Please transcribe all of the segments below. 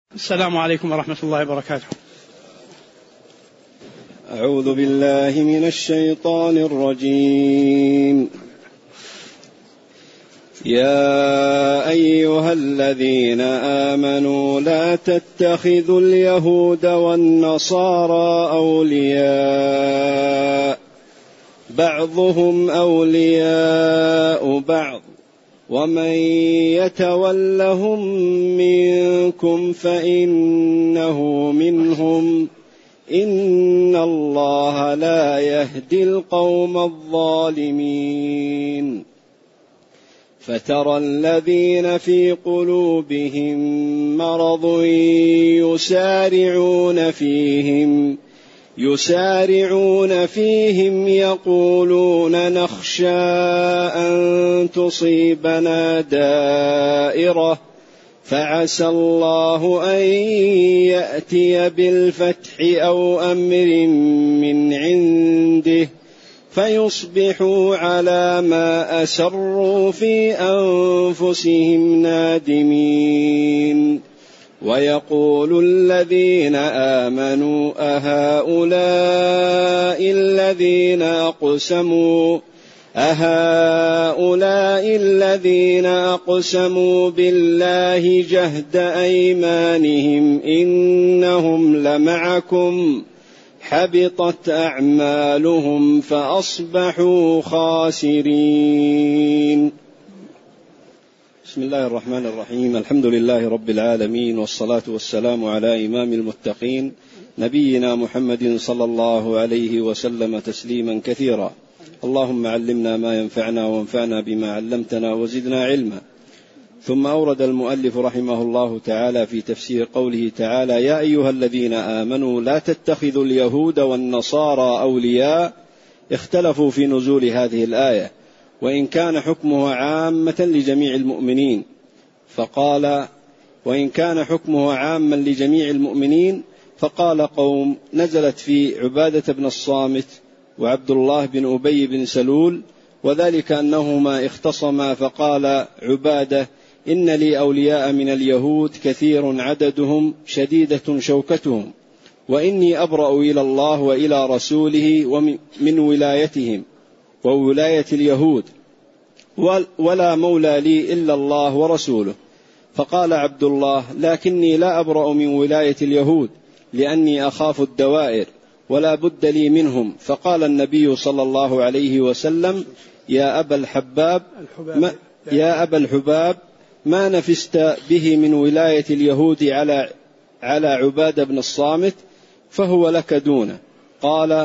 السلام عليكم ورحمة الله وبركاته. أعوذ بالله من الشيطان الرجيم. يا أيها الذين آمنوا لا تتخذوا اليهود والنصارى أولياء بعضهم أولياء بعض ومن يتولهم منكم فإنه منهم إن الله لا يهدي القوم الظالمين. فترى الذين في قلوبهم مرض يسارعون فيهم يقولون نخشى أن تصيبنا دائرة فعسى الله أن يأتي بالفتح أو أمر من عنده فيصبحوا على ما أسروا في أنفسهم نادمين. ويقول الذين آمنوا أهؤلاء الذين أقسموا بالله جهد أيمانهم إنهم لمعكم حبطت أعمالهم فأصبحوا خاسرين. بسم الله الرحمن الرحيم. الحمد لله رب العالمين، والصلاة والسلام على إمام المتقين نبينا محمد صلى الله عليه وسلم تسليما كثيرا. اللهم علمنا ما ينفعنا وانفعنا بما علمتنا وزدنا علما. ثم أورد المؤلف رحمه الله تعالى في تفسير قوله تعالى: يا أيها الذين آمنوا لا تتخذوا اليهود والنصارى أولياء. اختلفوا في نزول هذه الآية، وإن كان حكمها عامة لجميع المؤمنين، فقال قوم نزلت في عبادة بن الصامت وعبد الله بن أبي بن سلول، وذلك أنهما اختصما، فقال عبادة: إن لي أولياء من اليهود كثير عددهم شديدة شوكتهم، وإني أبرأ إلى الله وإلى رسوله من ولايتهم وولاية اليهود، ولا مولى لي إلا الله ورسوله. فقال عبد الله: لكني لا أبرأ من ولاية اليهود لأني أخاف الدوائر ولا بد لي منهم. فقال النبي صلى الله عليه وسلم: يا أبا الحباب ما نفست به من ولاية اليهود على عبادة بن الصامت، فهو لك دونه. قال: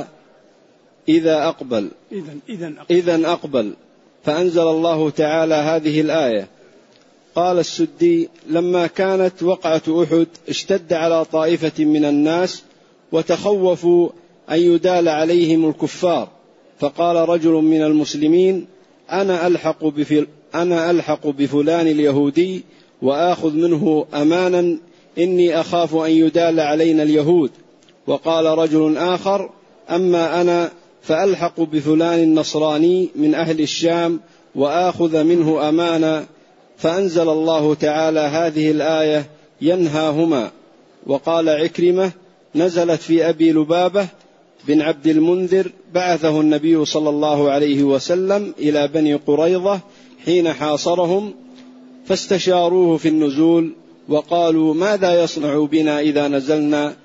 إذن أقبل. فأنزل الله تعالى هذه الآية. قال السدي: لما كانت وقعة أحد اشتد على طائفة من الناس وتخوفوا أن يدال عليهم الكفار، فقال رجل من المسلمين: أنا ألحق بفلان اليهودي وآخذ منه أمانا، إني أخاف أن يدال علينا اليهود. وقال رجل آخر: أما أنا فألحق بفلان النصراني من أهل الشام وآخذ منه أمانا. فأنزل الله تعالى هذه الآية ينهاهما. وقال عكرمة: نزلت في أبي لبابة بن عبد المنذر، بعثه النبي صلى الله عليه وسلم إلى بني قريظة حين حاصرهم، فاستشاروه في النزول وقالوا: ماذا يصنع بنا إذا نزلنا؟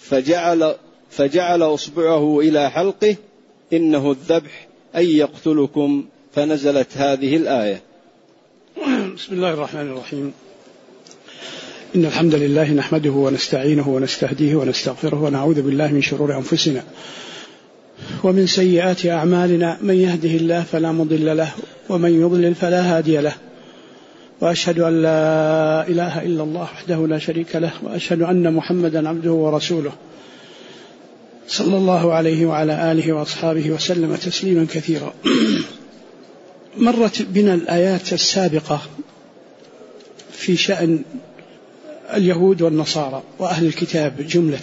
فجعل أصبعه إلى حلقه: إنه الذبح أن يقتلكم. فنزلت هذه الآية. بسم الله الرحمن الرحيم. إن الحمد لله نحمده ونستعينه ونستهديه ونستغفره، ونعوذ بالله من شرور أنفسنا ومن سيئات أعمالنا. من يهده الله فلا مضل له، ومن يضلل فلا هادي له. وأشهد أن لا إله إلا الله وحده لا شريك له، وأشهد أن محمدا عبده ورسوله صلى الله عليه وعلى آله وأصحابه وسلم تسليما كثيرا. مرت بنا الآيات السابقة في شأن اليهود والنصارى وأهل الكتاب جملة،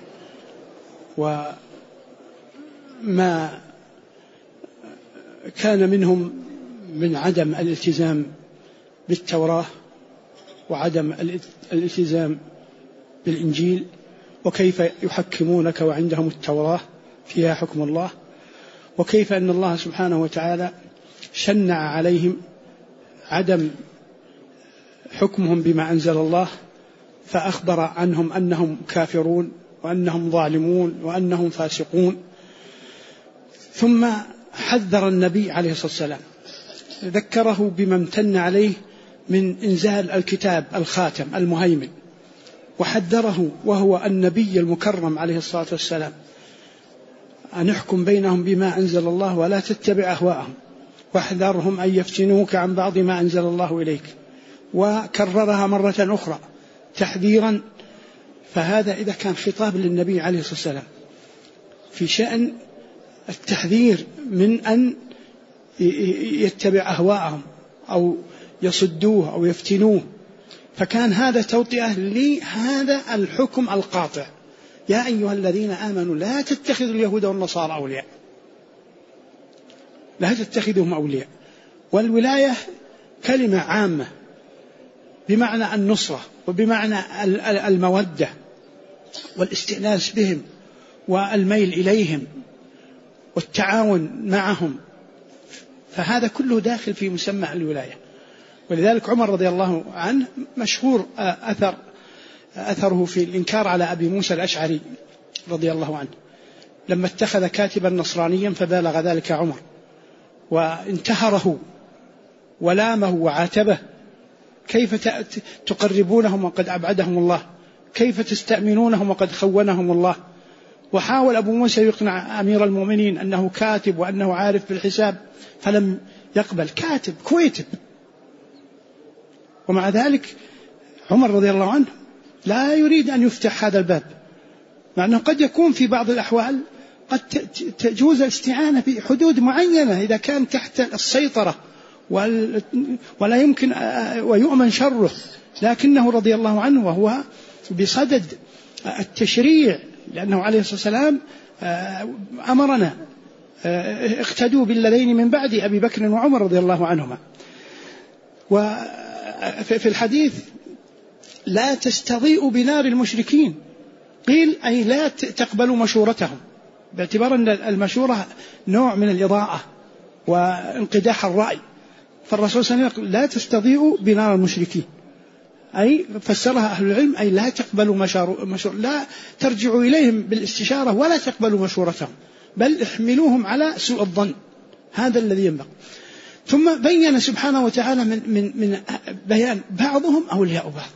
وما كان منهم من عدم الالتزام بالتوراة وعدم الالتزام بالإنجيل وكيف يحكمونك وعندهم التوراة فيها حكم الله، وكيف أن الله سبحانه وتعالى شنع عليهم عدم حكمهم بما أنزل الله، فأخبر عنهم أنهم كافرون وأنهم ظالمون وأنهم فاسقون. ثم حذر النبي عليه الصلاة والسلام، ذكره بما امتن عليه من إنزال الكتاب الخاتم المهيمن، وحذره وهو النبي المكرم عليه الصلاة والسلام أن يحكم بينهم بما أنزل الله ولا تتبع أهواءهم، واحذرهم أن يفتنوك عن بعض ما أنزل الله إليك، وكررها مرة أخرى تحذيرا. فهذا إذا كان خطاب للنبي عليه الصلاة والسلام في شأن التحذير من أن يتبع أهواءهم أو يصدوه أو يفتنوه، فكان هذا توطئة لهذا الحكم القاطع: يا أيها الذين آمنوا لا تتخذوا اليهود والنصارى أولياء، لا تتخذهم أولياء. والولاية كلمة عامة بمعنى النصرة وبمعنى المودة والاستئناس بهم والميل إليهم والتعاون معهم، فهذا كله داخل في مسمى الولاية. ولذلك عمر رضي الله عنه مشهور أثره في الإنكار على أبي موسى الأشعري رضي الله عنه لما اتخذ كاتبا نصرانيا، فبالغ ذلك عمر وانتهره ولامه وعاتبه: كيف تقربونهم وقد أبعدهم الله؟ كيف تستأمنونهم وقد خونهم الله؟ وحاول أبو موسى يقنع أمير المؤمنين أنه كاتب وأنه عارف بالحساب، فلم يقبل. كاتب كويتب. ومع ذلك عمر رضي الله عنه لا يريد أن يفتح هذا الباب، مع أنه قد يكون في بعض الأحوال قد تجوز الاستعانة في حدود معينة إذا كان تحت السيطرة ولا يمكن ويؤمن شره، لكنه رضي الله عنه وهو بصدد التشريع، لأنه عليه الصلاة والسلام أمرنا: اقتدوا بالذين من بعد أبي بكر وعمر رضي الله عنهما. وفي الحديث: لا تستضيئوا بنار المشركين، قيل أي لا تقبلوا مشورتهم، باعتبار أن المشورة نوع من الإضاءة وانقداح الرأي. فالرسول صلى الله عليه وسلم يقول: لا تستضيئوا بنار المشركين، أي فسرها أهل العلم أي لا تقبلوا لا ترجعوا إليهم بالاستشارة ولا تقبلوا مشورتهم، بل احملوهم على سوء الظن. هذا الذي ينبغي. ثم بين سبحانه وتعالى من بيان بعضهم أولياء بعض،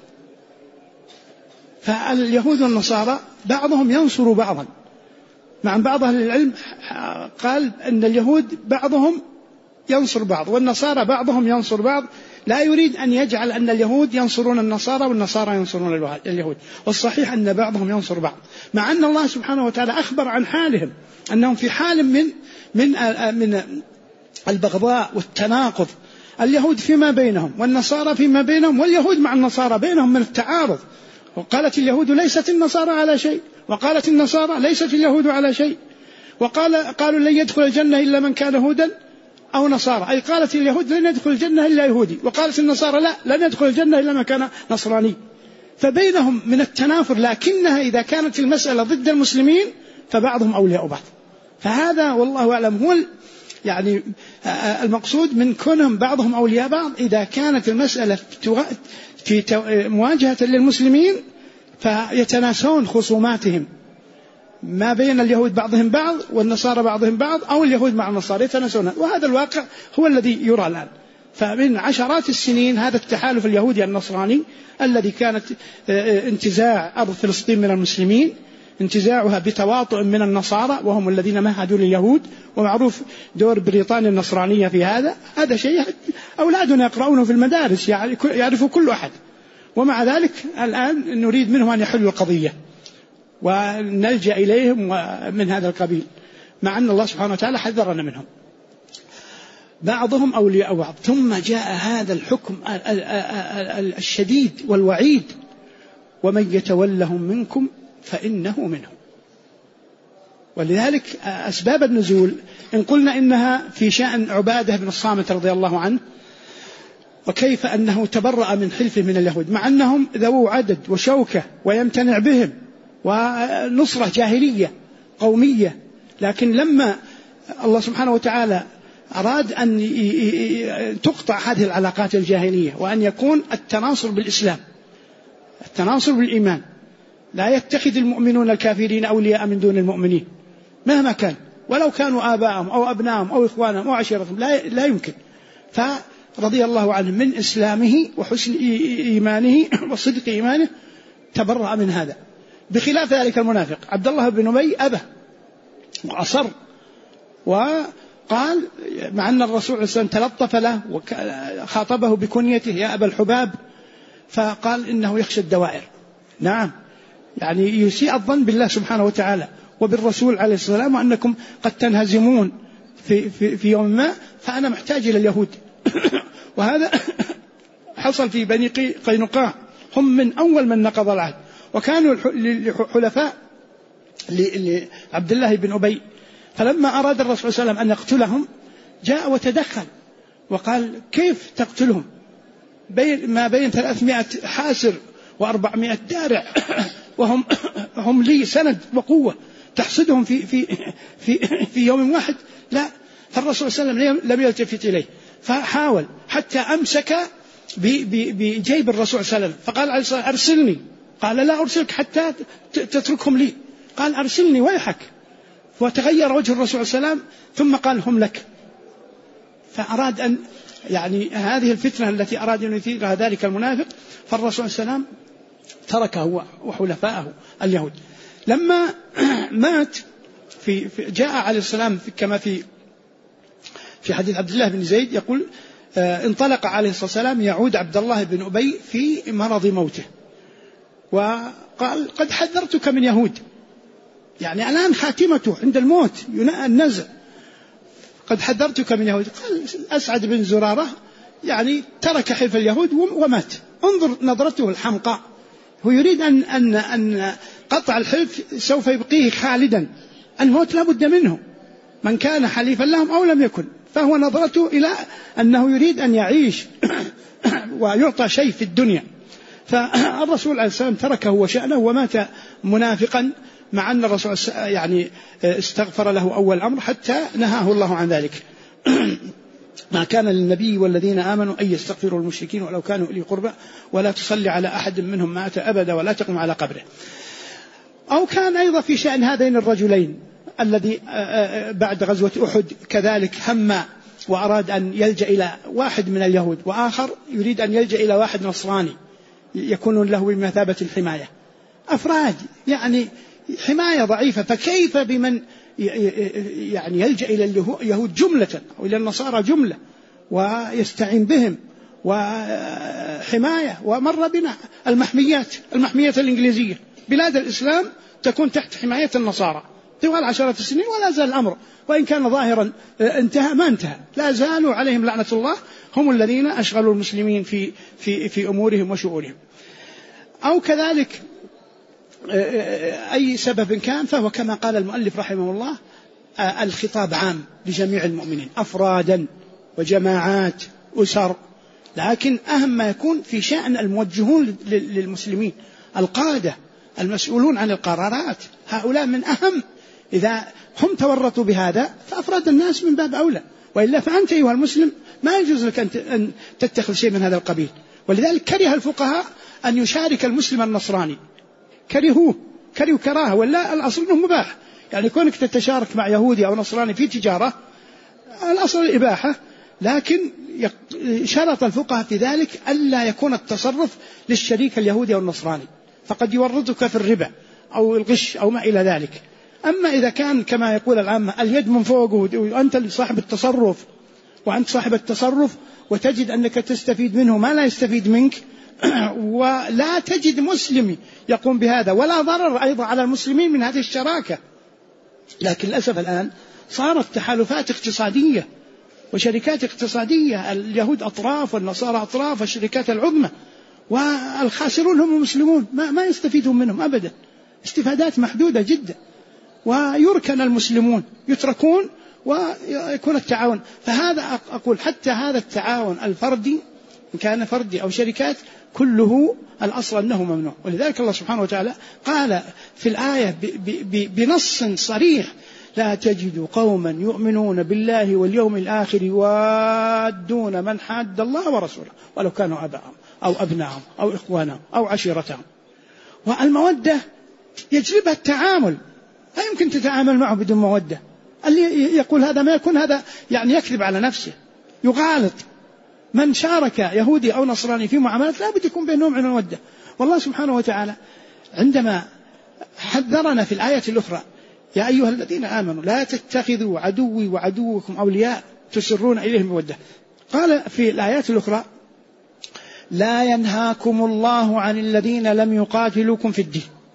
فاليهود والنصارى بعضهم ينصر بعضا، مع بعض أهل العلم قال أن اليهود بعضهم ينصر بعض والنصارى بعضهم ينصر بعض، لا يريد أن يجعل أن اليهود ينصرون النصارى والنصارى ينصرون اليهود، والصحيح أن بعضهم ينصر بعض، مع أن الله سبحانه وتعالى أخبر عن حالهم أنهم في حال من البغضاء والتناقض. اليهود فيما بينهم والنصارى فيما بينهم، واليهود مع النصارى بينهم من التعارض. وقالت اليهود ليست النصارى على شيء، وقالت النصارى ليست اليهود على شيء، قالوا لن يدخل الجنة إلا من كان هودا أو نصارى، أي قالت اليهود لن يدخل الجنة إلا يهودي، وقالت النصارى لا، لن يدخل الجنة إلا من كان نصراني. فبينهم من التنافر، لكنها إذا كانت المسألة ضد المسلمين فبعضهم أولياء بعض. فهذا والله أعلم هو يعني المقصود من كونهم بعضهم أولياء بعض، إذا كانت المسألة في مواجهة للمسلمين فيتناسون خصوماتهم ما بين اليهود بعضهم بعض والنصارى بعضهم بعض، أو اليهود مع النصارى يتناسون. وهذا الواقع هو الذي يرى الآن. فمن عشرات السنين هذا التحالف اليهودي النصراني الذي كانت انتزاع أرض فلسطين من المسلمين، انتزاعها بتواطؤ من النصارى وهم الذين مهدوا لليهود، ومعروف دور بريطانيا النصرانية في هذا شيء أولادنا يقرؤونه في المدارس، يعرفه كل أحد. ومع ذلك الآن نريد منهم أن يحلوا القضية ونلجأ إليهم من هذا القبيل، مع أن الله سبحانه وتعالى حذرنا منهم. بعضهم أولياء بعض. ثم جاء هذا الحكم الشديد والوعيد: ومن يتولهم منكم فإنه منهم. ولذلك أسباب النزول إن قلنا إنها في شأن عبادة بن الصامت رضي الله عنه، وكيف أنه تبرأ من حلفه من اليهود مع أنهم ذو عدد وشوكة ويمتنع بهم ونصرة جاهلية قومية، لكن لما الله سبحانه وتعالى أراد أن تقطع هذه العلاقات الجاهلية وأن يكون التناصر بالإسلام، التناصر بالإيمان، لا يتخذ المؤمنون الكافرين أولياء من دون المؤمنين مهما كان، ولو كانوا آباءهم أو أبنائهم أو إخوانهم أو عشيرتهم، لا يمكن. فرضي الله عنه من إسلامه وحسن إيمانه وصدق إيمانه تبرأ من هذا، بخلاف ذلك المنافق عبد الله بن أبي أبى وأصر، وقال مع أن الرسول صلى الله عليه وسلم تلطف له وخاطبه بكنيته يا أبا الحباب، فقال إنه يخشى الدوائر. نعم، يعني يسيء الظن بالله سبحانه وتعالى وبالرسول عليه الصلاة والسلام، وأنكم قد تنهزمون في يوم ما، فأنا محتاج إلى اليهود. وهذا حصل في بني قينقاع، هم من أول من نقض العهد، وكانوا حلفاء لعبد الله بن أبي، فلما أراد الرسول صلى الله عليه وسلم أن يقتلهم جاء وتدخل وقال كيف تقتلهم ما بين 300 حاسر و400 دارع وهم لي سند وقوة تحصدهم في يوم واحد؟ لا، فالرسول صلى الله عليه وسلم لم يلتفت إليه، فحاول حتى أمسك بجيب الرسول صلى الله عليه وسلم، فقال عليه الصلاة والسلام أرسلني، قال لا أرسلك حتى تتركهم لي، قال أرسلني ويحك، وتغير وجه الرسول صلى الله عليه وسلم ثم قال هم لك. فأراد أن يعني هذه الفتنة التي أراد أن يثيرها ذلك المنافق، فالرسول صلى الله عليه وسلم تركه وحلفاءه اليهود. لما مات جاء عليه السلام كما في حديث عبد الله بن زيد يقول انطلق عليه الصلاة والسلام يعود عبد الله بن أبي في مرض موته، وقال قد حذرتك من يهود، يعني الآن خاتمته عند الموت النزع، قد حذرتك من يهود. قال أسعد بن زرارة يعني ترك حلف اليهود ومات، انظر نظرته الحمقاء، هو يريد أن قطع الحلف سوف يبقيه خالدا، الموت لا بد منه، من كان حليفا لهم أو لم يكن، فهو نظرته إلى أنه يريد أن يعيش ويعطى شيء في الدنيا. فالرسول عليه السلام تركه وشأنه ومات منافقا، مع أن الرسول يعني استغفر له أول الأمر حتى نهاه الله عن ذلك. ما كان للنبي والذين آمنوا أن يستغفروا المشركين ولو كانوا أولي قربى ولا تصلي على أحد منهم مات أبدا ولا تقم على قبره. أو كان أيضا في شأن هذين الرجلين الذي بعد غزوة أحد كذلك هم وأراد أن يلجأ إلى واحد من اليهود، وآخر يريد أن يلجأ إلى واحد نصراني يكون له بمثابة الحماية، أفراد يعني حماية ضعيفة، فكيف بمن يعني يلجأ إلى اليهود جملة أو إلى النصارى جملة ويستعين بهم وحماية. ومر بنا المحمية الإنجليزية، بلاد الإسلام تكون تحت حماية النصارى طوال 10 سنين، ولا زال الأمر وإن كان ظاهرا انتهى ما انتهى، لا زالوا عليهم لعنة الله، هم الذين أشغلوا المسلمين في أمورهم وشؤونهم. أو كذلك أي سبب كان، فهو كما قال المؤلف رحمه الله الخطاب عام لجميع المؤمنين أفرادا وجماعات أسر، لكن أهم ما يكون في شأن الموجهون للمسلمين، القادة المسؤولون عن القرارات، هؤلاء من أهم، إذا هم تورطوا بهذا فأفراد الناس من باب أولى، وإلا فأنت أيها المسلم ما يجوز لك أن تتخذ شيء من هذا القبيل. ولذلك كره الفقهاء أن يشارك المسلم النصراني، كرهوا كراهة، ولا الأصل أنه مباح، يعني كونك تتشارك مع يهودي أو نصراني في تجارة الأصل الإباحة، لكن شرط الفقهاء في ذلك ألا يكون التصرف للشريك اليهودي أو النصراني، فقد يورطك في الربا أو الغش أو ما إلى ذلك. أما إذا كان كما يقول العامة اليد من فوق وأنت صاحب التصرف وأنت صاحب التصرف وتجد أنك تستفيد منه ما لا يستفيد منك، ولا تجد مسلم يقوم بهذا، ولا ضرر أيضا على المسلمين من هذه الشراكة. لكن للأسف الآن صارت تحالفات اقتصادية وشركات اقتصادية، اليهود أطراف والنصارى أطراف، والشركات العظمى، والخاسرون هم المسلمون، ما يستفيدون منهم أبدا، استفادات محدودة جدا، ويركن المسلمون يتركون ويكون التعاون. فهذا أقول حتى هذا التعاون الفردي إن كان فردي أو شركات كله الأصل أنه ممنوع. ولذلك الله سبحانه وتعالى قال في الآية بنص صريح: لا تجد قوما يؤمنون بالله واليوم الآخر يوادون من حاد الله ورسوله ولو كانوا آباءهم أو أبناءهم أو إخوانهم أو عشيرتهم. والمودة يجلبها التعامل، لا يمكن تتعامل معه بدون مودة. اللي يقول هذا ما يكون هذا يعني يكذب على نفسه، يغالط. من شارك يهودي أو نصراني في معاملات لا بد يكون بينهم من المودة. والله سبحانه وتعالى عندما حذرنا في الآية الأخرى: يا أيها الذين آمنوا لا تتخذوا عدوي وعدوكم أولياء تسرون إليهم بودة، قال في الآيات الأخرى: لا ينهاكم الله عن الذين لم يقاتلوكم في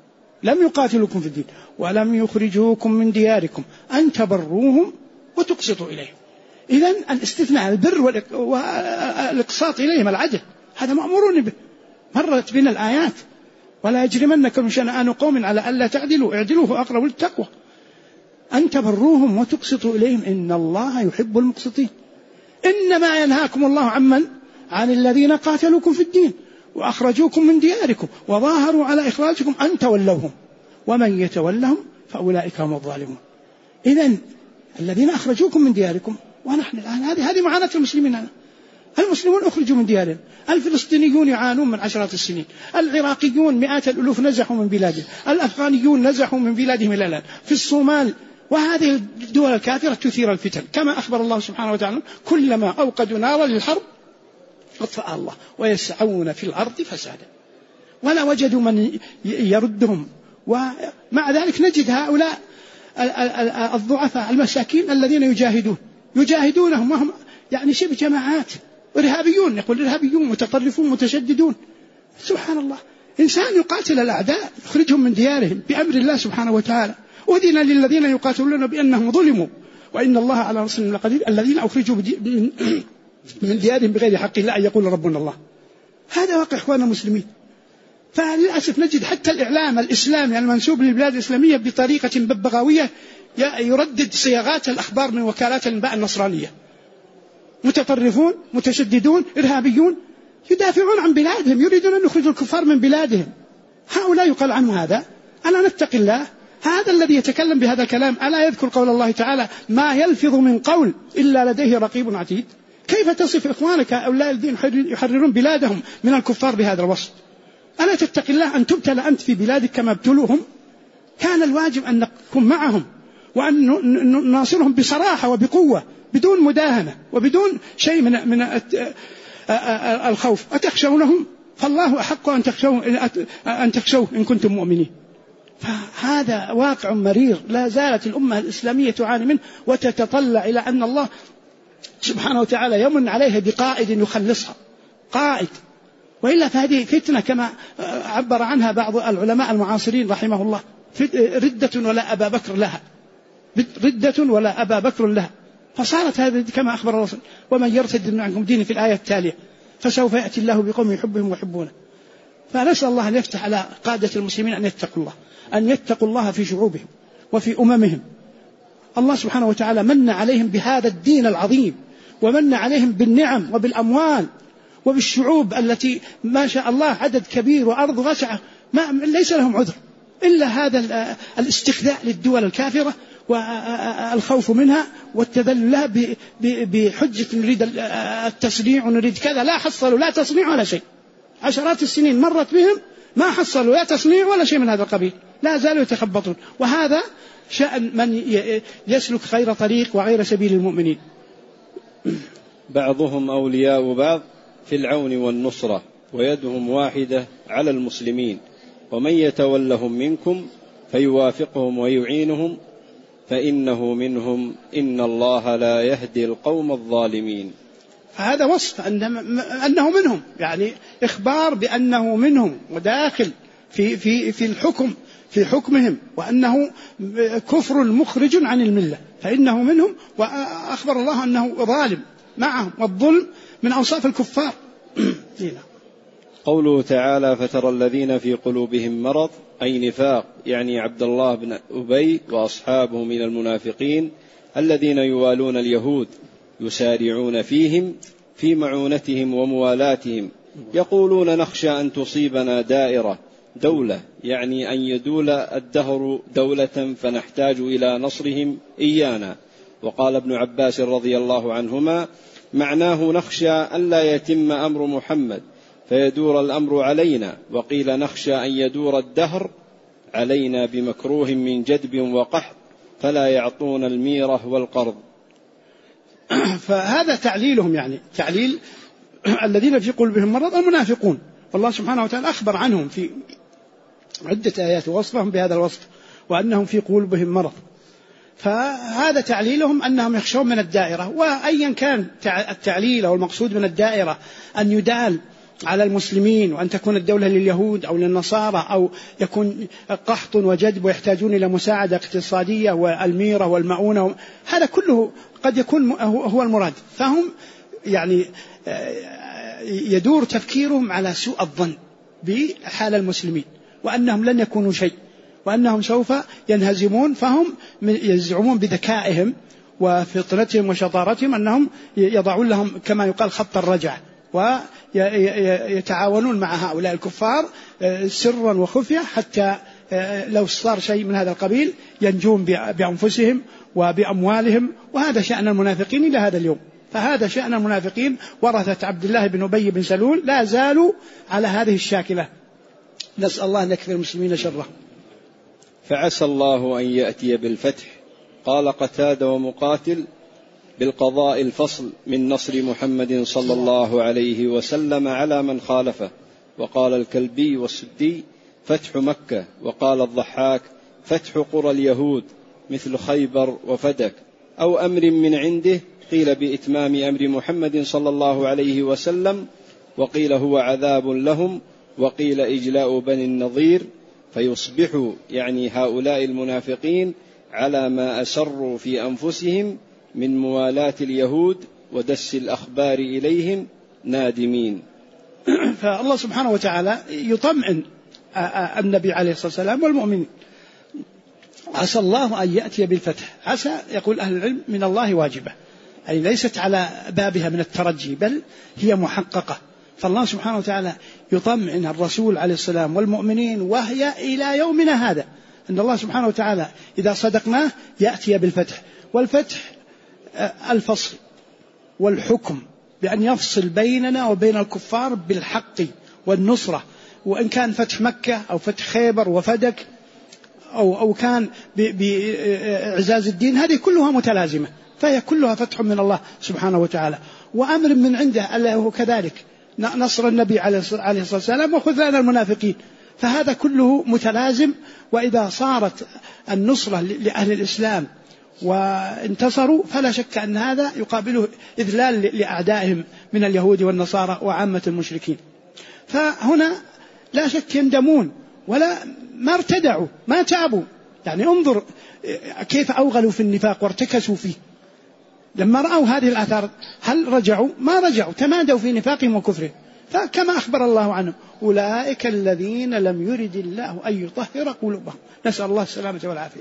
الدين ولم يخرجوكم من دياركم أن تبروهم وتقسطوا إليهم. إذن الاستثناء البر والإقساط إليهم العدل هذا مأمورون به. مرت بنا الآيات: ولا يجرمنكم شنآن قوم على ألا تعدلوا اعدلوا هو أقرب للتقوى أن تبروهم وتقسطوا إليهم إن الله يحب المقسطين. إنما ينهاكم الله عن الذين قاتلوكم في الدين وأخرجوكم من دياركم وظاهروا على إخراجكم أن تولوهم ومن يتولهم فأولئك هم الظالمون. إذن الذين أخرجوكم من دياركم، ونحن الآن هذه معاناة المسلمين. المسلمون أخرجوا من ديارهم، الفلسطينيون يعانون من عشرات السنين، العراقيون مئات الألوف نزحوا من بلادهم، الأفغانيون نزحوا من بلادهم إلى الآن، في الصومال. وهذه الدول الكافرة تثير الفتن كما أخبر الله سبحانه وتعالى: كلما أوقدوا نارا للحرب أطفأها الله ويسعون في الأرض فسادا ولا وجدوا من يردهم. ومع ذلك نجد هؤلاء الضعفاء المساكين الذين يجاهدونهم وهم يعني شبه جماعات إرهابيون، يقول إرهابيون متطرفون متشددون. سبحان الله، إنسان يقاتل الأعداء يخرجهم من ديارهم بأمر الله سبحانه وتعالى. أذن للذين يقاتلون بأنهم ظلموا وإن الله على نصرهم لقدير الذين أخرجوا من ديارهم بغير حق الله أن يقول ربنا الله. هذا واقع إخواننا المسلمين. فللأسف نجد حتى الإعلام الإسلامي المنسوب للبلاد الإسلامية بطريقة ببغاوية يردد صياغات الأخبار من وكالات الأنباء النصرانية. متطرفون متشددون إرهابيون يدافعون عن بلادهم، يريدون أن يخرجوا الكفار من بلادهم. هؤلاء يقال عنه هذا ألا نتقي الله؟ هذا الذي يتكلم بهذا الكلام ألا يذكر قول الله تعالى: ما يلفظ من قول إلا لديه رقيب عتيد؟ كيف تصف إخوانك هؤلاء الذين يحررون بلادهم من الكفار بهذا الوصف؟ ألا تتقي الله أن تبتلى أنت في بلادك كما ابتلوهم؟ كان الواجب أن نكون معهم وأن نناصرهم بصراحة وبقوة بدون مداهنة وبدون شيء من الخوف. أتخشونهم؟ فالله أحق أن تخشوه إن كنتم مؤمنين. فهذا واقع مرير لا زالت الأمة الإسلامية تعاني منه وتتطلع إلى أن الله سبحانه وتعالى يمن عليها بقائد يخلصها، قائد. وإلا فهذه فتنة كما عبر عنها بعض العلماء المعاصرين رحمه الله: ردة ولا أبا بكر لها، ردة ولا أبا بكر لها. فصارت هذه كما أخبر الرسول: ومن يرتد منكم دينه في الآية التالية فسوف يأتي الله بقوم يحبهم ويحبونه. فنسأل الله أن يفتح على قادة المسلمين أن يتقوا الله في شعوبهم وفي أممهم. الله سبحانه وتعالى من عليهم بهذا الدين العظيم، ومن عليهم بالنعم وبالأموال وبالشعوب التي ما شاء الله عدد كبير وأرض واسعة، ليس لهم عذر إلا هذا الاستخداع للدول الكافرة والخوف منها والتذلل لها بحجة نريد التصنيع ونريد كذا. لا حصلوا لا تصنيع ولا شيء، عشرات السنين مرت بهم ما حصلوا لا تصنيع ولا شيء من هذا القبيل، لا زالوا يتخبطون. وهذا شأن من يسلك خير طريق وغير سبيل المؤمنين. بعضهم أولياء بعض في العون والنصرة ويدهم واحدة على المسلمين، ومن يتولهم منكم فيوافقهم ويعينهم فإنه منهم إن الله لا يهدي القوم الظالمين. هذا وصف أنه منهم، يعني إخبار بأنه منهم وداخل في الحكم في حكمهم، وأنه كفر مخرج عن الملة، فإنه منهم. وأخبر الله أنه ظالم معهم، والظلم من أوصاف الكفار. قوله تعالى: فترى الذين في قلوبهم مرض أي نفاق، يعني عبد الله بن أبي وأصحابه من المنافقين الذين يوالون اليهود يسارعون فيهم في معونتهم وموالاتهم، يقولون نخشى أن تصيبنا دولة يعني أن يدول الدهر دولة فنحتاج إلى نصرهم إيانا. وقال ابن عباس رضي الله عنهما: معناه نخشى أن لا يتم أمر محمد فيدور الأمر علينا، وقيل نخشى أن يدور الدهر علينا بمكروه من جدب وقحط فلا يعطون الميرة والقرض. فهذا تعليلهم، يعني تعليل الذين في قلوبهم مرض المنافقون، والله سبحانه وتعالى أخبر عنهم في عدة آيات ووصفهم بهذا الوصف وأنهم في قلوبهم مرض. فهذا تعليلهم أنهم يخشون من الدائرة، وأيا كان التعليل أو المقصود من الدائرة أن يدال على المسلمين وأن تكون الدولة لليهود أو للنصارى، أو يكون قحط وجدب ويحتاجون إلى مساعدة اقتصادية والميرة والمعونة، هذا كله قد يكون هو المراد. فهم يعني يدور تفكيرهم على سوء الظن بحال المسلمين وأنهم لن يكونوا شيء وأنهم سوف ينهزمون، فهم يزعمون بذكائهم وفطنتهم وشطارتهم أنهم يضعون لهم كما يقال خط الرجع، ويتعاونون مع هؤلاء الكفار سرا وخفية حتى لو صار شيء من هذا القبيل ينجون بأنفسهم وبأموالهم. وهذا شأن المنافقين إلى هذا اليوم. فهذا شأن المنافقين ورثة عبد الله بن أبي بن سلول، لا زالوا على هذه الشاكلة، نسأل الله أن يكفي المسلمين شره. فعسى الله أن يأتي بالفتح. قال قتادة ومقاتل: بالقضاء الفصل من نصر محمد صلى الله عليه وسلم على من خالفه. وقال الكلبي والسدي: فتح مكة. وقال الضحاك: فتح قرى اليهود مثل خيبر وفدك، أو أمر من عنده، قيل بإتمام أمر محمد صلى الله عليه وسلم، وقيل هو عذاب لهم، وقيل إجلاء بني النضير فيصبحوا يعني هؤلاء المنافقين على ما أسروا في أنفسهم من موالاة اليهود ودس الأخبار إليهم نادمين. فالله سبحانه وتعالى يطمئن النبي عليه الصلاة والسلام والمؤمنين. عسى الله أن يأتي بالفتح. عسى يقول أهل العلم من الله واجبة، أي ليست على بابها من الترجي، بل هي محققة. فالله سبحانه وتعالى يطمئن الرسول عليه السلام والمؤمنين وهي إلى يومنا هذا، أن الله سبحانه وتعالى إذا صدقناه يأتي بالفتح. والفتح الفصل والحكم، بأن يفصل بيننا وبين الكفار بالحق والنصرة، وإن كان فتح مكة أو فتح خيبر وفدك أو كان بإعزاز الدين، هذه كلها متلازمة، فهي كلها فتح من الله سبحانه وتعالى وأمر من عنده. ألا هو كذلك نصر النبي عليه الصلاة والسلام وخذلان المنافقين، فهذا كله متلازم. وإذا صارت النصرة لأهل الإسلام وانتصروا فلا شك أن هذا يقابله إذلال لأعدائهم من اليهود والنصارى وعامة المشركين. فهنا لا شك يندمون ولا ما ارتدعوا ما تابوا. يعني انظر كيف أوغلوا في النفاق وارتكسوا فيه. لما رأوا هذه الآثار هل رجعوا؟ ما رجعوا، تمادوا في نفاقهم وكفرهم. فكما أخبر الله عنهم: أولئك الذين لم يرد الله أن يطهر قلوبهم. نسأل الله السلامة والعافية.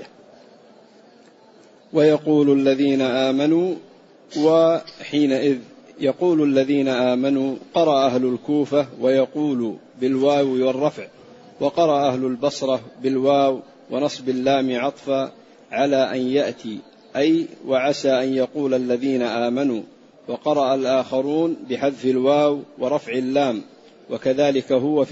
ويقول الذين آمنوا، وحينئذ يقول الذين آمنوا قرأ أهل الكوفة ويقول بالواو والرفع، وقرأ أهل البصرة بالواو ونصب اللام عطفا على أن يأتي، أي وعسى أن يقول الذين آمنوا. وقرأ الآخرون بحذف الواو ورفع اللام، وكذلك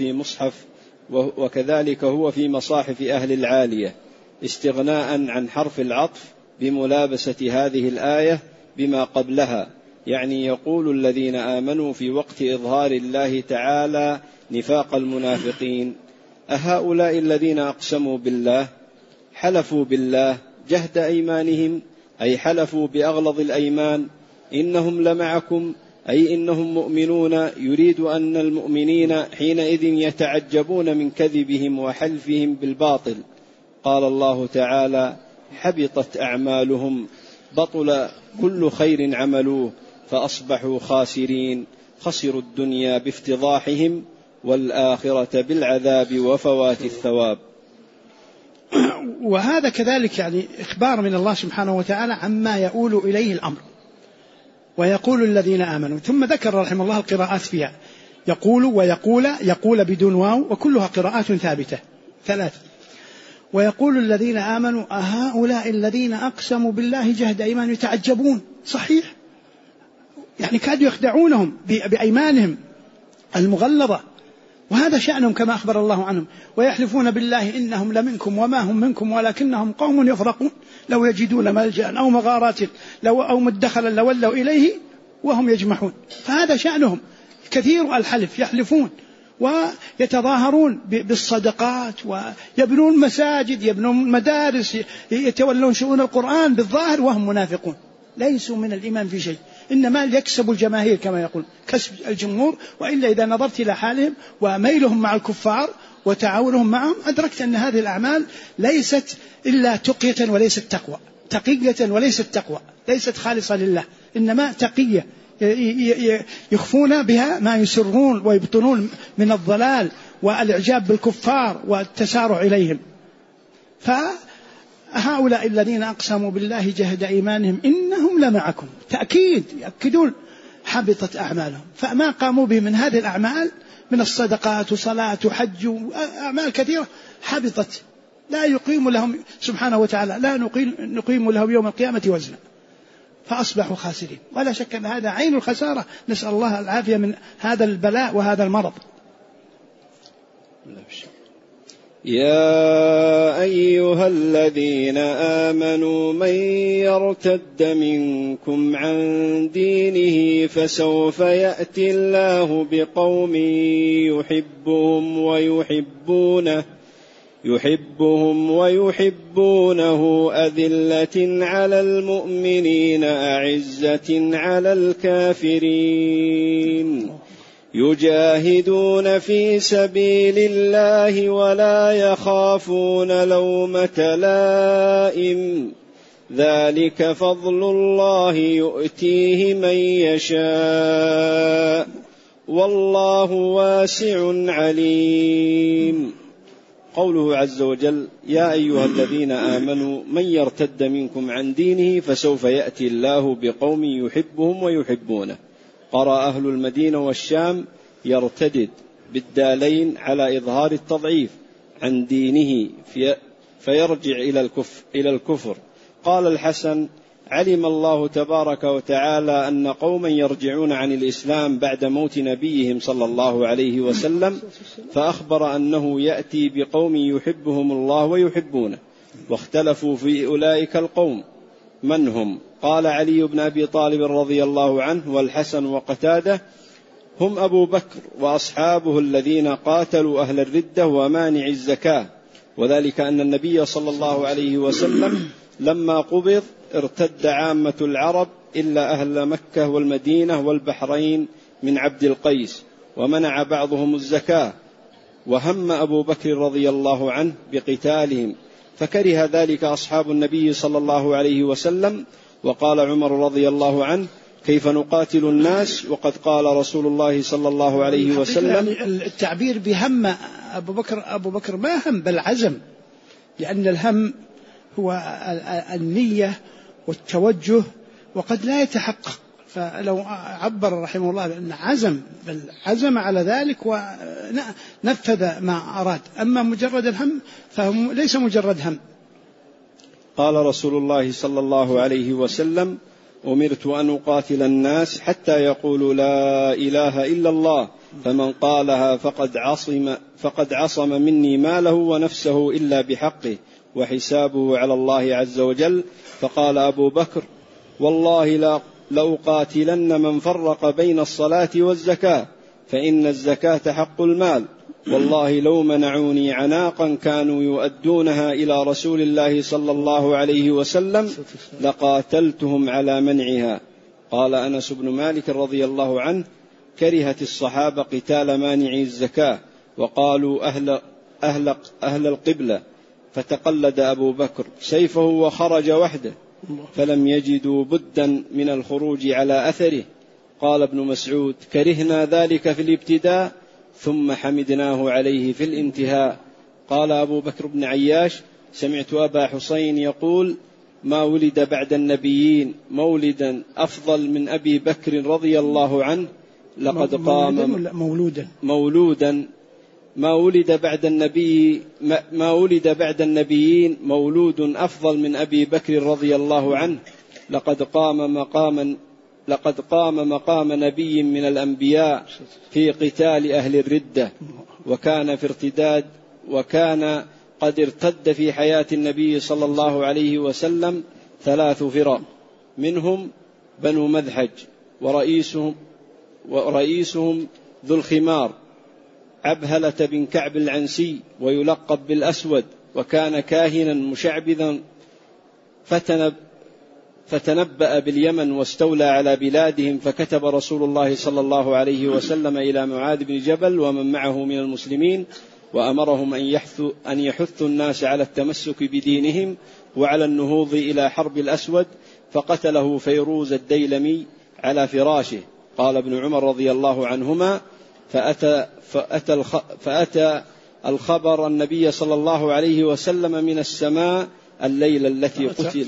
هو في مصاحف أهل العالية، استغناء عن حرف العطف بملابسة هذه الآية بما قبلها. يعني يقول الذين آمنوا في وقت إظهار الله تعالى نفاق المنافقين: أهؤلاء الذين أقسموا بالله، حلفوا بالله جهد أيمانهم، أي حلفوا بأغلظ الأيمان، إنهم لمعكم، أي إنهم مؤمنون، يريد أن المؤمنين حينئذ يتعجبون من كذبهم وحلفهم بالباطل. قال الله تعالى: حبطت أعمالهم، بطل كل خير عملوه، فأصبحوا خاسرين، خسروا الدنيا بافتضاحهم والآخرة بالعذاب وفوات الثواب. وهذا كذلك يعني إخبار من الله سبحانه وتعالى عما يؤول إليه الأمر. ويقول الذين آمنوا، ثم ذكر رحمه الله القراءات فيها، يقول ويقول، يقول بدون واو، وكلها قراءات ثابتة 3. ويقول الذين آمنوا أهؤلاء الذين أقسموا بالله جهد أيمانهم، يتعجبون صحيح، يعني كادوا يخدعونهم بأيمانهم المغلظة، وهذا شأنهم كما أخبر الله عنهم. ويحلفون بالله إنهم لمنكم وما هم منكم ولكنهم قوم يفرقون، لو يجدون ملجأ أو مغارات أو مدخلا لولوا إليه وهم يجمحون. فهذا شأنهم، كثير الحلف، يحلفون ويتظاهرون بالصدقات، ويبنون مساجد، يبنون مدارس، يتولون شؤون القرآن بالظاهر وهم منافقون، ليسوا من الإيمان في شيء، إنما يكسب الجماهير كما يقول، كسب الجمهور. وإلا إذا نظرت إلى حالهم وميلهم مع الكفار وتعاونهم معهم أدركت أن هذه الأعمال ليست إلا تقية وليست تقوى، تقية وليست تقوى، ليست خالصة لله، إنما تقية يخفون بها ما يسرون ويبطنون من الضلال والإعجاب بالكفار والتسارع إليهم. فهؤلاء الذين أقسموا بالله جهد إيمانهم إنهم لمعكم، تأكيد، يأكدون حبطت أعمالهم، فما قاموا به من هذه الأعمال من الصدقات وصلاة وحج وأعمال كثيرة حبطت، لا يقيم لهم سبحانه وتعالى، لا نقيم لهم يوم القيامة وزنا، فأصبحوا خاسرين. ولا شك أن هذا عين الخسارة، نسأل الله العافية من هذا البلاء وهذا المرض. يا أيها الذين آمنوا من يرتد منكم عن دينه فسوف يأتي الله بقوم يحبهم ويحبونه أذلة على المؤمنين أعزة على الكافرين يجاهدون في سبيل الله ولا يخافون لومة لائم ذلك فضل الله يؤتيه من يشاء والله واسع عليم. قوله عز وجل يا أيها الذين آمنوا من يرتد منكم عن دينه فسوف يأتي الله بقوم يحبهم ويحبونه. قرأ أهل المدينة والشام يرتدد بالدالين على إظهار التضعيف عن دينه فيرجع إلى الكفر. قال الحسن علم الله تبارك وتعالى أن قوما يرجعون عن الإسلام بعد موت نبيهم صلى الله عليه وسلم، فأخبر أنه يأتي بقوم يحبهم الله ويحبونه، واختلفوا في أولئك القوم من هم. قال علي بن أبي طالب رضي الله عنه والحسن وقتاده هم أبو بكر وأصحابه الذين قاتلوا أهل الردة ومانع الزكاة، وذلك أن النبي صلى الله عليه وسلم لما قبض ارتد عامة العرب إلا أهل مكة والمدينة والبحرين من عبد القيس، ومنع بعضهم الزكاة، وهم أبو بكر رضي الله عنه بقتالهم، فكره ذلك أصحاب النبي صلى الله عليه وسلم. وقال عمر رضي الله عنه كيف نقاتل الناس وقد قال رسول الله صلى الله عليه وسلم. يعني التعبير بهم أبو بكر ما هم بل عزم، لأن الهم هو النية والتوجه وقد لا يتحقق، فلو عبر رحمه الله بأن عزم بل عزم على ذلك ونفذ ما أراد. أما مجرد الهم فهو ليس مجرد هم. قال رسول الله صلى الله عليه وسلم أمرت أن أقاتل الناس حتى يقولوا لا إله إلا الله، فمن قالها فقد عصم مني ماله ونفسه إلا بحقه وحسابه على الله عز وجل. فقال أبو بكر والله لأقاتلن من فرق بين الصلاة والزكاة، فإن الزكاة حق المال، والله لو منعوني عناقا كانوا يؤدونها إلى رسول الله صلى الله عليه وسلم لقاتلتهم على منعها. قال أنس بن مالك رضي الله عنه كرهت الصحابة قتال مانعي الزكاة وقالوا أهل القبلة، فتقلد أبو بكر سيفه وخرج وحده، فلم يجدوا بدا من الخروج على أثره. قال ابن مسعود كرهنا ذلك في الابتداء ثم حمدناه عليه في الانتهاء. قال أبو بكر بن عياش سمعت أبا حسين يقول ما ولد بعد النبيين مولدا أفضل من أبي بكر رضي الله عنه لقد قام مولودا ما ولد بعد النبيين مولود أفضل من أبي بكر رضي الله عنه لقد قام مقام نبي من الأنبياء في قتال أهل الردة، وكان قد ارتد في حياة النبي صلى الله عليه وسلم 3 فرق، منهم بنو مذحج، ورئيسهم ذو الخمار عبهلة بن كعب العنسي ويلقب بالأسود، وكان كاهنا مشعبذا فتنبأ باليمن واستولى على بلادهم، فكتب رسول الله صلى الله عليه وسلم إلى معاذ بن جبل ومن معه من المسلمين وأمرهم أن يحثوا الناس على التمسك بدينهم وعلى النهوض إلى حرب الأسود، فقتله فيروز الديلمي على فراشه. قال ابن عمر رضي الله عنهما: فأتى الخبر النبي صلى الله عليه وسلم من السماء الليلة التي قتل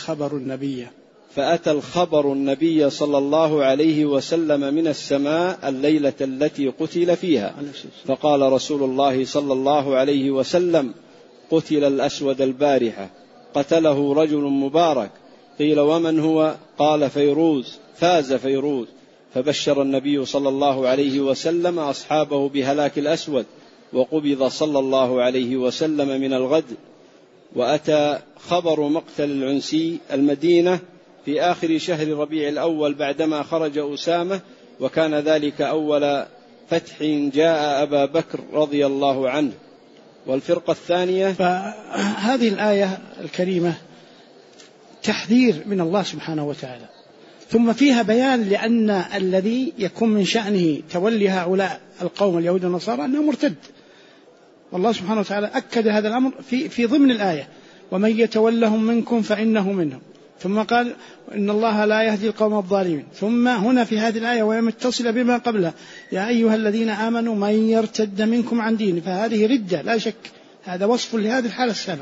فأتى الخبر النبي صلى الله عليه وسلم من السماء الليلة التي قتل فيها، فقال رسول الله صلى الله عليه وسلم: قتل الأسود البارحة، قتله رجل مبارك. قيل: ومن هو؟ قال: فيروز، فاز فيروز. فبشر النبي صلى الله عليه وسلم أصحابه بهلاك الأسود، وقبض صلى الله عليه وسلم من الغد. وأتى خبر مقتل العنسي المدينة في آخر شهر ربيع الأول بعدما خرج أسامة، وكان ذلك أول فتح جاء أبا بكر رضي الله عنه. والفرقة الثانية، فهذه الآية الكريمة تحذير من الله سبحانه وتعالى، ثم فيها بيان لأن الذي يكون من شأنه تولي هؤلاء القوم اليهود والنصارى أنه مرتد، والله سبحانه وتعالى أكد هذا الأمر في ضمن الآية: ومن يتولهم منكم فإنه منهم. ثم قال: إن الله لا يهدي القوم الظالمين. ثم هنا في هذه الآية وهي متصلة بما قبلها: يا أيها الذين آمنوا من يرتد منكم عن دينه. فهذه ردة لا شك، هذا وصف لهذه الحالة السابقة.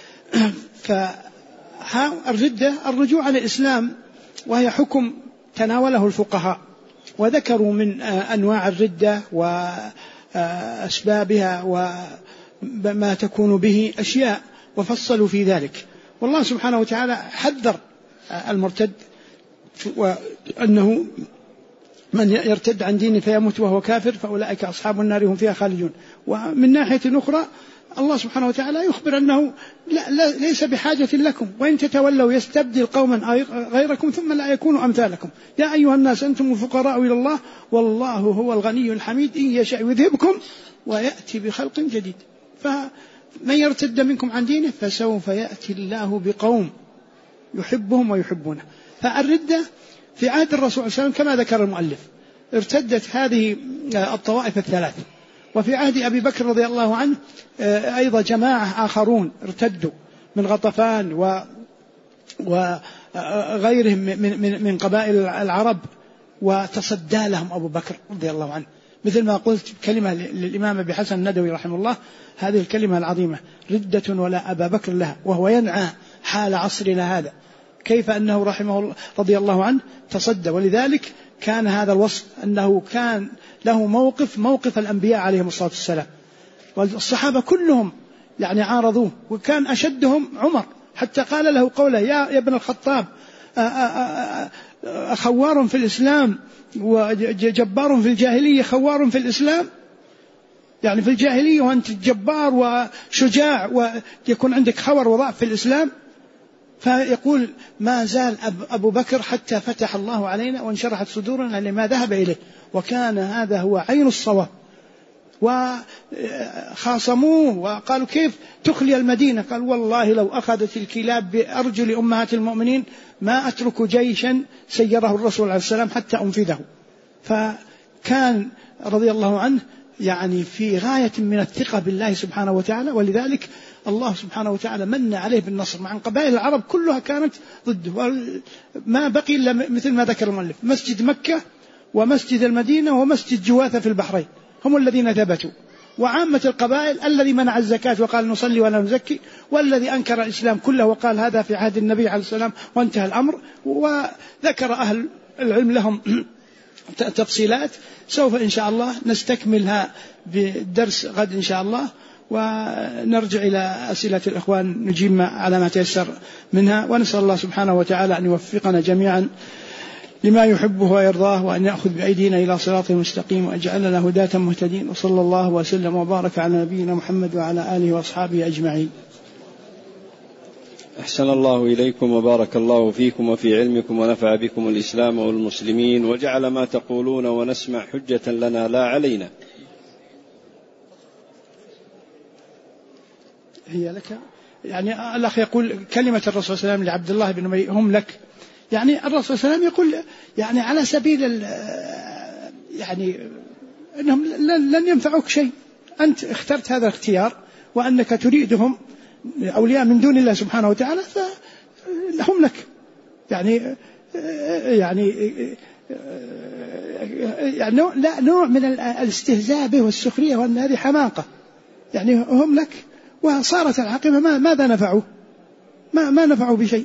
فالردة الرجوع على الإسلام، وهي حكم تناوله الفقهاء، وذكروا من أنواع الردة وأسبابها وما تكون به أشياء، وفصلوا في ذلك. والله سبحانه وتعالى حذر المرتد، وأنه من يرتد عن دينه فيموت وهو كافر فأولئك أصحاب النار هم فيها خالدون. ومن ناحية أخرى الله سبحانه وتعالى يخبر أنه ليس بحاجة لكم، وإن تتولوا يستبدل قوما غيركم ثم لا يكونوا أمثالكم. يا أيها الناس أنتم الفقراء إلى الله والله هو الغني الحميد، إن يشاء يذهبكم ويأتي بخلق جديد. فمن يرتد منكم عن دينه فسوف يأتي الله بقوم يحبهم ويحبونه. فالردة في عهد الرسول صلى الله عليه وسلم كما ذكر المؤلف ارتدت هذه الطوائف الثلاث، وفي عهد أبي بكر رضي الله عنه أيضا جماعة آخرون ارتدوا من غطفان وغيرهم من قبائل العرب، وتصدى لهم أبو بكر رضي الله عنه. مثل ما قلت كلمة للإمام أبي حسن الندوي رحمه الله، هذه الكلمة العظيمة: ردة ولا أبا بكر لها، وهو ينعى حال عصرنا هذا كيف أنه رحمه الله رضي الله عنه تصدى. ولذلك كان هذا الوصف أنه كان له موقف الأنبياء عليهم الصلاة والسلام، والصحابة كلهم يعني عارضوه، وكان أشدهم عمر، حتى قال له قوله: يا ابن الخطاب خوار في الإسلام وجبار في الجاهلية، خوار في الإسلام يعني في الجاهلية وأنت جبار وشجاع ويكون عندك خور وضعف في الإسلام. فيقول: ما زال أبو بكر حتى فتح الله علينا وانشرحت صدورنا لما ذهب إليه، وكان هذا هو عين الصواب. وخاصموه وقالوا: كيف تخلي المدينة؟ قال: والله لو أخذت الكلاب بأرجل أمهات المؤمنين ما أترك جيشا سيره الرسول عليه السلام حتى أنفذه. فكان رضي الله عنه يعني في غاية من الثقة بالله سبحانه وتعالى، ولذلك الله سبحانه وتعالى من عليه بالنصر، مع قبائل العرب كلها كانت ضده. ما بقي إلا مثل ما ذكر المؤلف: مسجد مكة ومسجد المدينة ومسجد جواثة في البحرين هم الذين ثبتوا، وعامة القبائل الذي منع الزكاة وقال نصلي ولا نزكي، والذي أنكر الإسلام كله وقال هذا في عهد النبي عليه السلام وانتهى الأمر. وذكر أهل العلم لهم تفصيلات سوف إن شاء الله نستكملها بالدرس غد إن شاء الله، ونرجع إلى أسئلة الإخوان نجيب على ما تيسر منها. ونسأل الله سبحانه وتعالى أن يوفقنا جميعا لما يحبه ويرضاه، وأن يأخذ بأيدينا إلى صراط مستقيم، وأجعلنا هداة مهتدين. وصلى الله وسلم وبارك على نبينا محمد وعلى آله وأصحابه أجمعين. أحسن الله إليكم وبارك الله فيكم وفي علمكم، ونفع بكم الإسلام والمسلمين، وجعل ما تقولون ونسمع حجة لنا لا علينا. هي لك يعني الأخ يقول كلمة الرسول صلى الله عليه وسلم لعبد الله بن أبي هم لك، يعني الرسول صلى الله عليه وسلم يقول يعني على سبيل يعني أنهم لن ينفعوك شيء، أنت اخترت هذا الاختيار وأنك تريدهم أولياء من دون الله سبحانه وتعالى فهم لك. يعني لا نوع من الاستهزاء به والسخرية، وأن هذه حماقة. يعني هم لك، وصارت العاقبة ماذا نفعوا؟ ما نفعوا بشيء.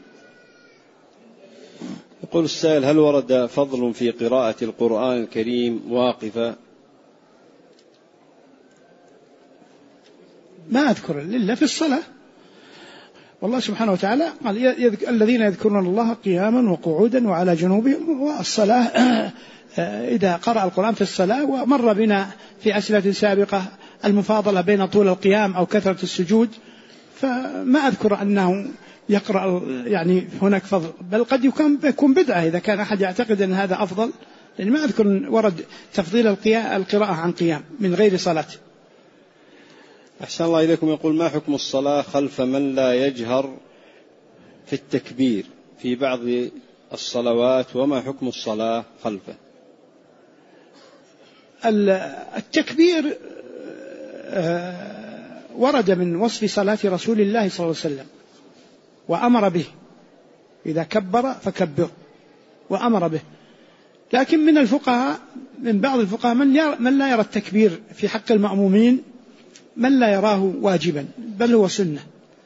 يقول السائل: هل ورد فضل في قراءة القرآن الكريم واقفا؟ ما أذكر إلا في الصلاة، والله سبحانه وتعالى قال الذين يذكرون الله قياما وقعودا وعلى جنوبهم. والصلاة إذا قرأ القرآن في الصلاة، ومر بنا في أسئلة سابقة المفاضلة بين طول القيام أو كثرة السجود، فما أذكر أنه يقرأ يعني هناك فضل، بل قد يكون بدعة إذا كان أحد يعتقد أن هذا أفضل، لأن ما أذكر ورد تفضيل القراءة عن قيام من غير صلاة. أحسن الله إليكم. يقول: ما حكم الصلاة خلف من لا يجهر في التكبير في بعض الصلوات، وما حكم الصلاة خلفه؟ التكبير ورد من وصف صلاة رسول الله صلى الله عليه وسلم وأمر به، إذا كبر فكبر وأمر به. لكن من الفقهاء، من بعض الفقهاء من لا يرى التكبير في حق المأمومين، من لا يراه واجبا بل هو سنة.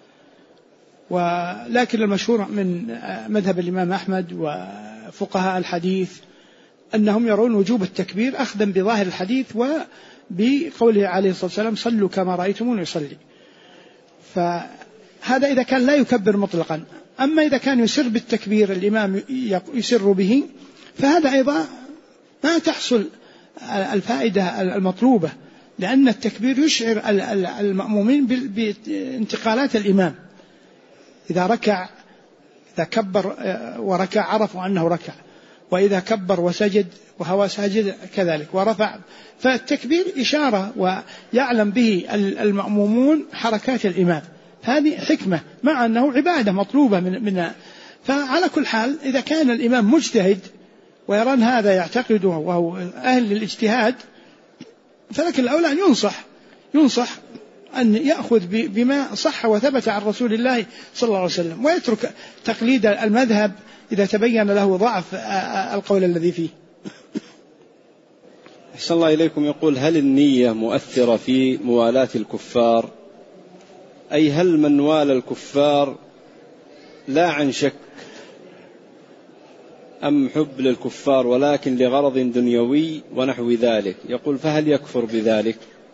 ولكن المشهور من مذهب الإمام أحمد وفقهاء الحديث أنهم يرون وجوب التكبير أخذا بظاهر الحديث وبقوله عليه الصلاة والسلام: صلوا كما رأيتمون يصلي. فهذا إذا كان لا يكبر مطلقا. أما إذا كان يسر بالتكبير، الإمام يسر به، فهذا أيضا ما تحصل الفائدة المطلوبة، لأن التكبير يشعر المأمومين بانتقالات الإمام. إذا ركع، إذا كبر وركع عرفوا أنه ركع، وإذا كبر وسجد وهو ساجد كذلك ورفع. فالتكبير إشارة ويعلم به المأمومون حركات الإمام، هذه حكمة، مع أنه عبادة مطلوبة منها. فعلى كل حال إذا كان الإمام مجتهد ويرى هذا يعتقده وهو أهل للاجتهاد، فلكن الأولى أن ينصح أن يأخذ بما صح وثبت عن رسول الله صلى الله عليه وسلم، ويترك تقليد المذهب إذا تبين له ضعف القول الذي فيه. أحسن الله إليكم. يقول: هل النية مؤثرة في موالاة الكفار؟ أي هل من والى الكفار لا عن شك أم حب للكفار ولكن لغرض دنيوي ونحو ذلك؟ يقول: فهل يكفر بذلك؟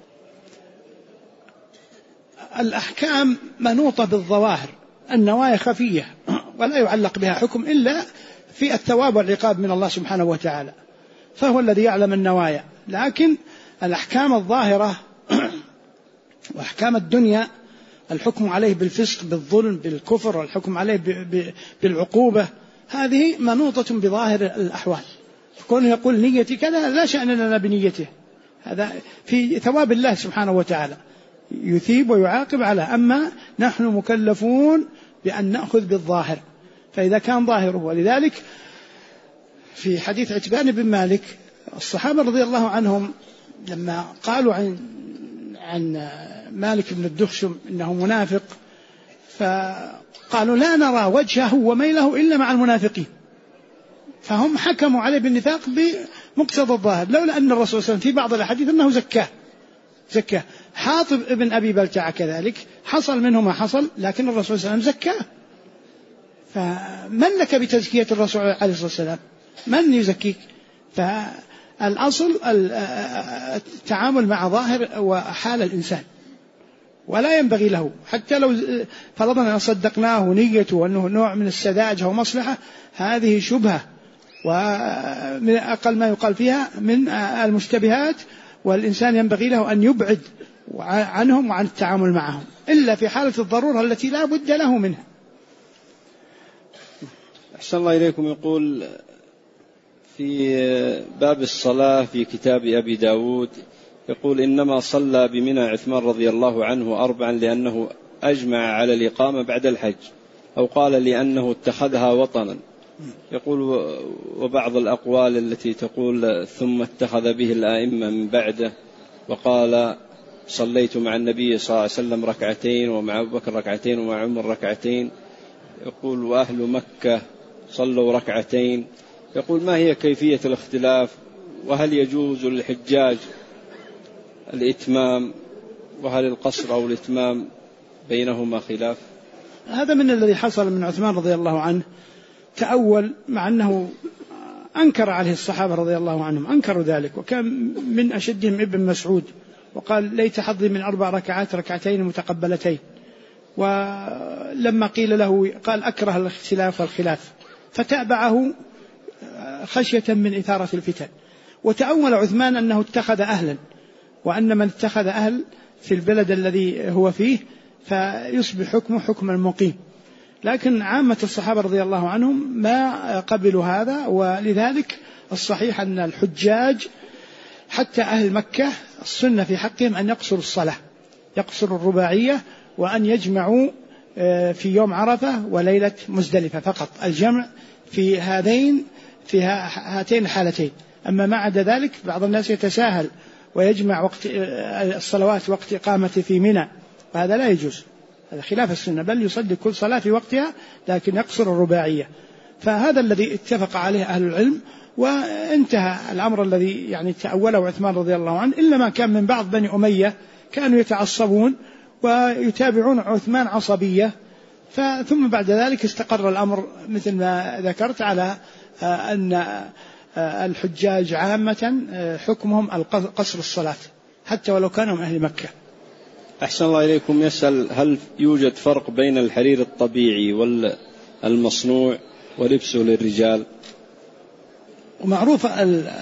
الأحكام منوطة بالظواهر، النوايا خفية ولا يعلق بها حكم إلا في الثواب والعقاب من الله سبحانه وتعالى، فهو الذي يعلم النوايا. لكن الأحكام الظاهرة وأحكام الدنيا، الحكم عليه بالفسق بالظلم بالكفر، والحكم عليه بالعقوبة، هذه منوطة بظاهر الأحوال. كونه يقول نيتي كذا لا شأن لنا بنيته، هذا في ثواب الله سبحانه وتعالى يثيب ويعاقب على. أما نحن مكلفون بأن نأخذ بالظاهر، فإذا كان ظاهره. ولذلك في حديث عتبان بن مالك، الصحابة رضي الله عنهم لما قالوا عن مالك بن الدخشم إنه منافق، فقالوا لا نرى وجهه وميله إلا مع المنافقين، فهم حكموا عليه بالنفاق بمقتضى الظاهر، لولا أن الرسول صلى الله عليه وسلم في بعض الأحاديث أنه زكاه زكاه. حاطب ابن أبي بلتعة كذلك حصل منه ما حصل، لكن الرسول صلى الله عليه وسلم زكاه. فمن لك بتزكية الرسول عليه الصلاة والسلام؟ من يزكيك؟ فالأصل التعامل مع ظاهر وحال الإنسان، ولا ينبغي له حتى لو فرضنا أن صدقناه نيته أنه نوع من السذاجة أو مصلحة، هذه شبهة، ومن أقل ما يقال فيها من المشتبهات، والإنسان ينبغي له أن يبعد عنهم وعن التعامل معهم إلا في حالة الضرورة التي لا بد له منها. أحسن الله إليكم. يقول في باب الصلاة في كتاب أبي داود، يقول إنما صلى بمنى عثمان رضي الله عنه 4 لأنه أجمع على الإقامة بعد الحج، أو قال لأنه اتخذها وطنا. يقول وبعض الأقوال التي تقول ثم اتخذ به الآئمة من بعده، وقال صليت مع النبي صلى الله عليه وسلم 2 ومع أبو بكر 2 ومع عمر 2. يقول وأهل مكة صلوا 2. يقول ما هي كيفية الاختلاف، وهل يجوز للحجاج الإتمام، وهل القصر أو الإتمام بينهما خلاف؟ هذا من الذي حصل من عثمان رضي الله عنه، تأول مع أنه أنكر عليه الصحابة رضي الله عنهم، أنكروا ذلك، وكان من أشدهم ابن مسعود، وقال ليت حظي من 4 ركعات 2 متقبلتين. ولما قيل له قال أكره الاختلاف والخلاف، فتابعه خشية من إثارة الفتن. وتأول عثمان أنه اتخذ أهلا، وأن من اتخذ أهل في البلد الذي هو فيه فيصبح حكمه حكم المقيم. لكن عامة الصحابة رضي الله عنهم ما قبلوا هذا، ولذلك الصحيح أن الحجاج حتى أهل مكة السنة في حقهم أن يقصروا الصلاة، يقصروا الرباعية، وأن يجمعوا في يوم عرفة وليلة مزدلفة فقط، الجمع في هاتين الحالتين. أما ما عدا ذلك بعض الناس يتساهل ويجمع وقت الصلوات وقت إقامة في منى، وهذا لا يجوز، هذا خلاف السنة، بل يصلي كل صلاة في وقتها لكن يقصر الرباعية. فهذا الذي اتفق عليه أهل العلم، وانتهى الأمر الذي يعني تأوله عثمان رضي الله عنه، إلا ما كان من بعض بني أمية كانوا يتعصبون ويتابعون عثمان عصبية، ثم بعد ذلك استقر الأمر مثل ما ذكرت على أن الحجاج عامة حكمهم قصر الصلاة حتى ولو كانوا من أهل مكة. أحسن الله إليكم. يسأل هل يوجد فرق بين الحرير الطبيعي والمصنوع ولبسه للرجال؟ ومعروف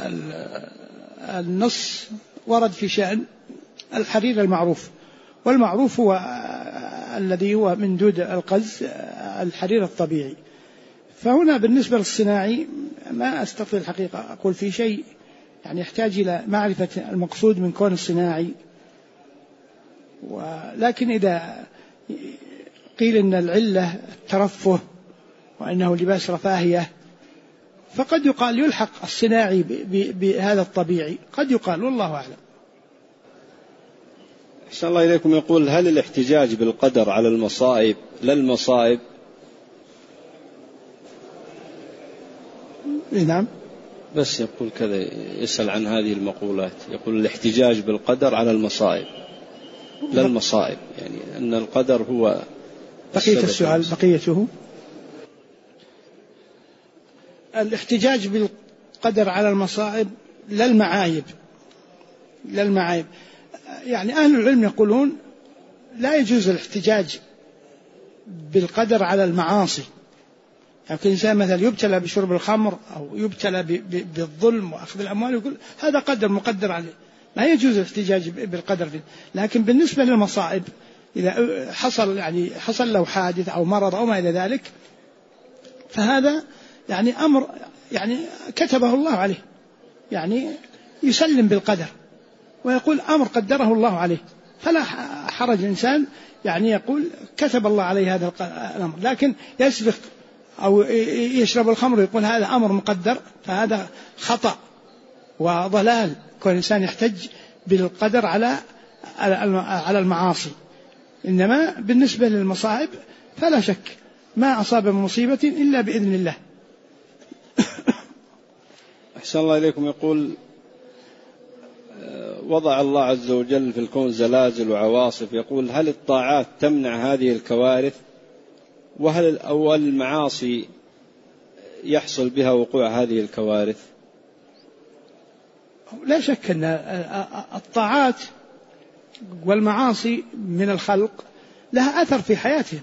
النص ورد في شأن الحرير المعروف، والمعروف هو الذي هو من دود القز الحرير الطبيعي. فهنا بالنسبة للصناعي ما أستطيع الحقيقة أقول في شيء، يعني يحتاج إلى معرفة المقصود من كون الصناعي. ولكن إذا قيل إن العلة الترفه وأنه لباس رفاهية، فقد يقال يلحق الصناعي بهذا الطبيعي، قد يقال، والله أعلم. أحسن الله إليكم. يقول هل الاحتجاج بالقدر على المصائب لا المصائب؟ نعم، بس يقول كذا، يسأل عن هذه المقولات، يقول الاحتجاج بالقدر على المصائب لا المصائب، يعني أن القدر هو بقية السؤال. بقيته الاحتجاج بالقدر على المصائب لا المعايب، لا المعايب. يعني أهل العلم يقولون لا يجوز الاحتجاج بالقدر على المعاصي. يعني الإنسان مثلا يبتلى بشرب الخمر أو يبتلى بالظلم وأخذ الأموال، يقول هذا قدر مقدر عليه، ما يجوز الاحتجاج بالقدر فيه. لكن بالنسبة للمصائب إذا حصل له حادث أو مرض أو ما إلى ذلك، فهذا يعني أمر يعني كتبه الله عليه، يعني يسلم بالقدر ويقول أمر قدره الله عليه، فلا حرج الإنسان يعني يقول كتب الله عليه هذا الأمر. لكن يسبق أو يشرب الخمر ويقول هذا أمر مقدر، فهذا خطأ وضلال، كل إنسان يحتج بالقدر على المعاصي. إنما بالنسبة للمصائب فلا شك ما أصاب من مصيبة إلا بإذن الله. أحسن الله إليكم. يقول وضع الله عز وجل في الكون زلازل وعواصف، يقول هل الطاعات تمنع هذه الكوارث؟ وهل أول المعاصي يحصل بها وقوع هذه الكوارث؟ لا شك أن الطاعات والمعاصي من الخلق لها أثر في حياتهم،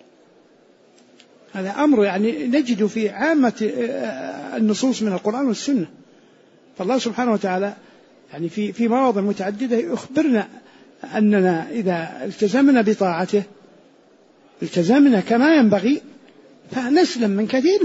هذا أمر يعني نجد في عامة النصوص من القرآن والسنة. فالله سبحانه وتعالى يعني في مواضع متعددة يخبرنا أننا إذا التزمنا بطاعته التزمنا كما ينبغي فنسلم من كثير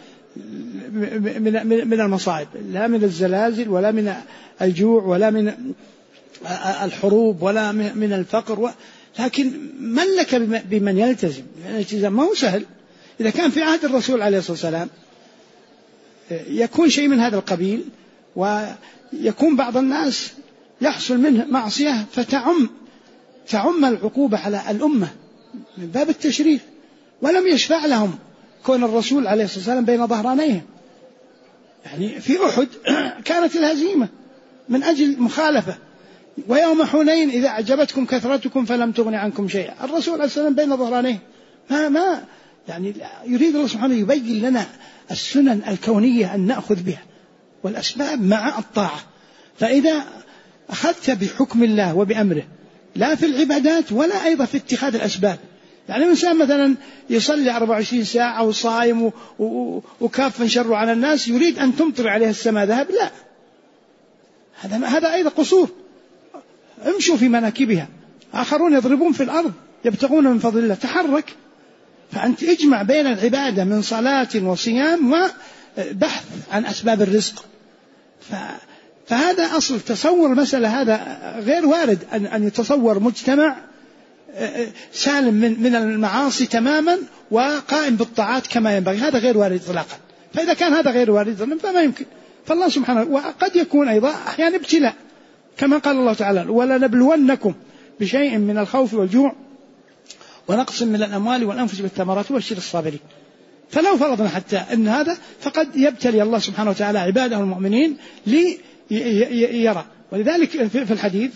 من المصائب، لا من الزلازل ولا من الجوع ولا من الحروب ولا من الفقر لكن من لك بمن يلتزم؟ الالتزام ما هو سهل. إذا كان في عهد الرسول عليه الصلاة والسلام يكون شيء من هذا القبيل، ويكون بعض الناس يحصل منه معصية فتعم العقوبة على الأمة من باب التشريف، ولم يشفع لهم كون الرسول عليه الصلاة والسلام بين ظهرانيهم. يعني في أحد كانت الهزيمة من أجل مخالفة، ويوم حنين إذا أعجبتكم كثرتكم فلم تغن عنكم شيئا، الرسول عليه الصلاة والسلام بين ظهرانيه. ما يعني يريد الله سبحانه يبين لنا السنن الكونية أن نأخذ بها والأسباب مع الطاعة. فإذا أخذت بحكم الله وبأمره لا في العبادات ولا أيضا في اتخاذ الأسباب، يعني الإنسان مثلا يصلي 24 ساعة وصائم وكاف شر على الناس يريد أن تمطر عليه السماء ذهب، لا، هذا أيضا قصور. امشوا في مناكبها، آخرون يضربون في الأرض يبتغون من فضل الله، تحرك. فأنت اجمع بين العبادة من صلاة وصيام وبحث عن أسباب الرزق. فهذا أصل تصور المسألة، هذا غير وارد أن يتصور مجتمع سالم من المعاصي تماما وقائم بالطاعات كما ينبغي، هذا غير وارد إطلاقا. فإذا كان هذا غير وارد فما يمكن. فالله سبحانه وقد يكون أيضا أحيانا ابتلاء كما قال الله تعالى ولنبلونكم بشيء من الخوف والجوع ونقص من الأموال والأنفس والثمرات وبشر الصابرين. فلو فرضنا حتى أن هذا فقد يبتلي الله سبحانه وتعالى عباده المؤمنين ليرى. ولذلك في الحديث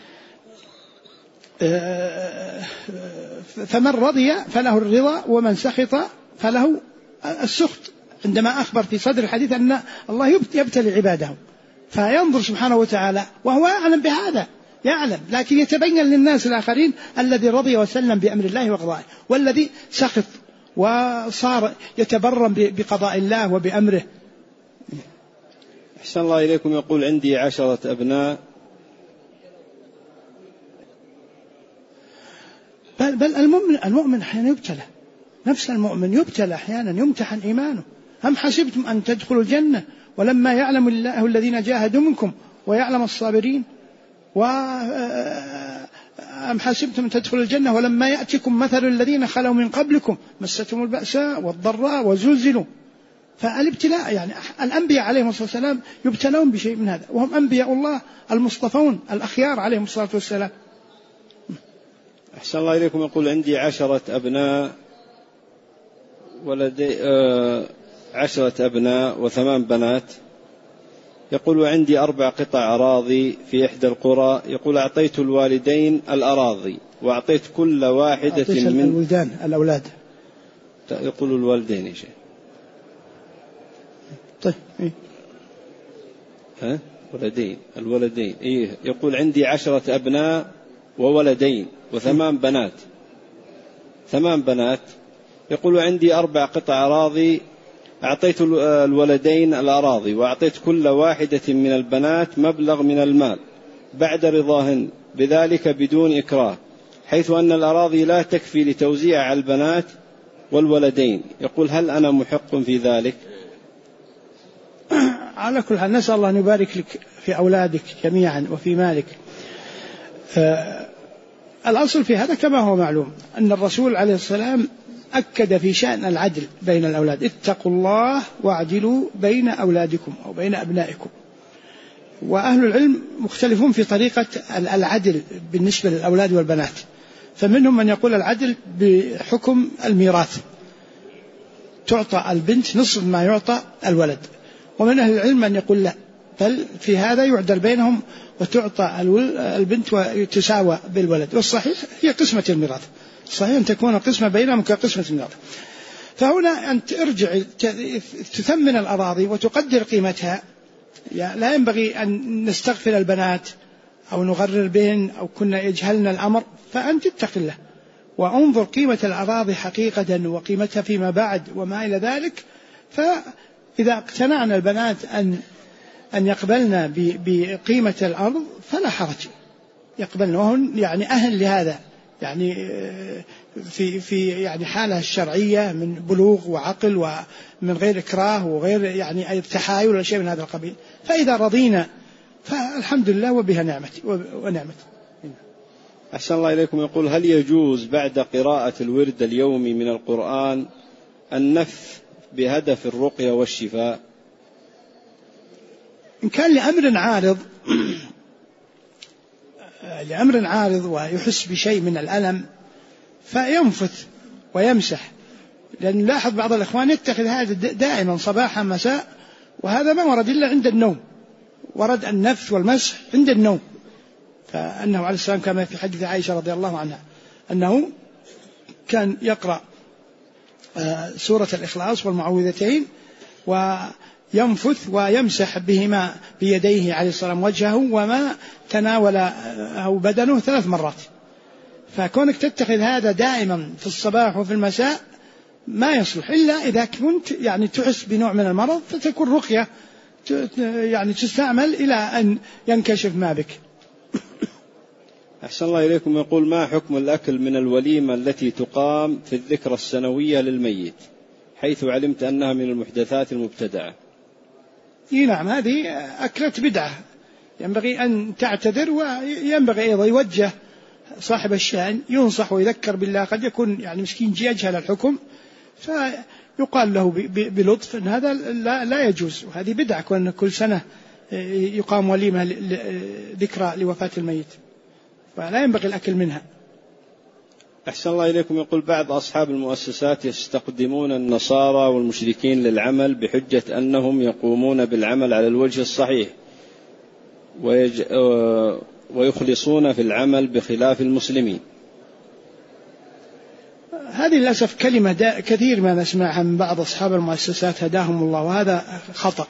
فمن رضي فله الرضا ومن سخط فله السخط، عندما أخبر في صدر الحديث أن الله يبتلي عباده، فينظر سبحانه وتعالى وهو يعلم بهذا، يعلم، لكن يتبين للناس الآخرين الذي رضي وسلم بأمر الله وقضائه، والذي سخط وصار يتبرم بقضاء الله وبأمره. أحسن الله إليكم. يقول عندي 10 أبناء. بل المؤمن أحيانا يبتلى، نفس المؤمن يبتلى أحيانا، يمتحن إيمانه. أم حسبتم أن تدخلوا الجنة ولما يعلم الله الذين جاهدوا منكم ويعلم الصابرين، أم حسبتم أن تدخلوا الجنة ولما يأتكم مثل الذين خلوا من قبلكم مستهم البأساء والضراء وزلزلوا. فالابتلاء يعني الأنبياء عليهم الصلاة والسلام يبتلون بشيء من هذا، وهم أنبياء الله المصطفون الأخيار عليهم الصلاة والسلام. أحسن الله إليكم. يقول عندي 10 أبناء 10 أبناء و8 بنات. يقول وعندي 4 قطع أراضي في إحدى القرى. يقول أعطيت الوالدين الأراضي وأعطيت كل واحدة من الولدان الأولاد. يقول الوالدين يا شيخ. طيب إيه؟ الولدين إيه. يقول عندي 10 أبناء وولدين و8 بنات، 8 بنات. يقول عندي 4 قطع أراضي. أعطيت الولدين الأراضي وأعطيت كل واحدة من البنات مبلغ من المال بعد رضاهن بذلك بدون إكراه، حيث أن الأراضي لا تكفي لتوزيع على البنات والولدين. يقول هل أنا محق في ذلك؟ على كل حال نسأل الله أن يبارك لك في أولادك جميعا وفي مالك. الأصل في هذا كما هو معلوم أن الرسول عليه السلام أكد في شأن العدل بين الأولاد، اتقوا الله واعدلوا بين أولادكم أو بين أبنائكم. وأهل العلم مختلفون في طريقة العدل بالنسبة للأولاد والبنات، فمنهم من يقول العدل بحكم الميراث، تعطى البنت نصف ما يعطى الولد، ومن أهل العلم من يقول لا، بل في هذا يعدل بينهم وتعطى البنت وتساوى بالولد. والصحيح هي قسمة الميراث، صحيح أن تكون القسمة بينهم كقسمة الميراث. فهنا أن ترجع تثمن الأراضي وتقدر قيمتها. لا ينبغي أن نستغفل البنات أو نغرر بهن أو كنا يجهلنا الأمر، فأن تتق الله وانظر قيمة الأراضي حقيقة وقيمتها فيما بعد وما إلى ذلك. فإذا اقتنعنا البنات أن يقبلن بقيمة الأرض فلا حرج، يقبلن وهن يعني أهل لهذا، يعني في يعني حالة الشرعية من بلوغ وعقل ومن غير إكراه وغير يعني أي تحايل ولا شيء من هذا القبيل. فإذا رضينا فالحمد لله وبها ونعمت. أحسن الله إليكم. يقول: هل يجوز بعد قراءة الورد اليومي من القرآن النفث بهدف الرقية والشفاء؟ إن كان لأمر عارض ويحس بشيء من الألم فينفث ويمسح، لأن لاحظ بعض الإخوان يتخذ هذا دائما صباحا مساء، وهذا ما ورد إلا عند النوم، ورد النفث والمسح عند النوم. فأنه عليه السلام كما في حديث عائشة رضي الله عنها أنه كان يقرأ سورة الإخلاص والمعوذتين وينفث ويمسح بهما بيديه عليه السلام وجهه وما تناوله بدنه 3 مرات. فكونك تتخذ هذا دائما في الصباح وفي المساء ما يصلح، إلا إذا كنت يعني تحس بنوع من المرض فتكون رقية يعني تستعمل إلى أن ينكشف ما بك. أحسن الله إليكم. يقول: ما حكم الأكل من الوليمة التي تقام في الذكرى السنوية للميت، حيث علمت أنها من المحدثات المبتدعة؟ نعم، هذه أكلة بدعة، ينبغي أن تعتذر، وينبغي أيضا يوجه صاحب الشأن ينصح ويذكر بالله. قد يكون يعني مسكين يجهل الحكم فيقال له بلطف أن هذا لا يجوز، وهذه بدعة كل سنة يقام وليمة ذكرى لوفاة الميت، فلا ينبغي الأكل منها. أحسن الله إليكم. يقول: بعض أصحاب المؤسسات يستخدمون النصارى والمشركين للعمل بحجة أنهم يقومون بالعمل على الوجه الصحيح ويخلصون في العمل بخلاف المسلمين. هذه للأسف كلمة كثير ما نسمعها من بعض أصحاب المؤسسات هداهم الله، وهذا خطأ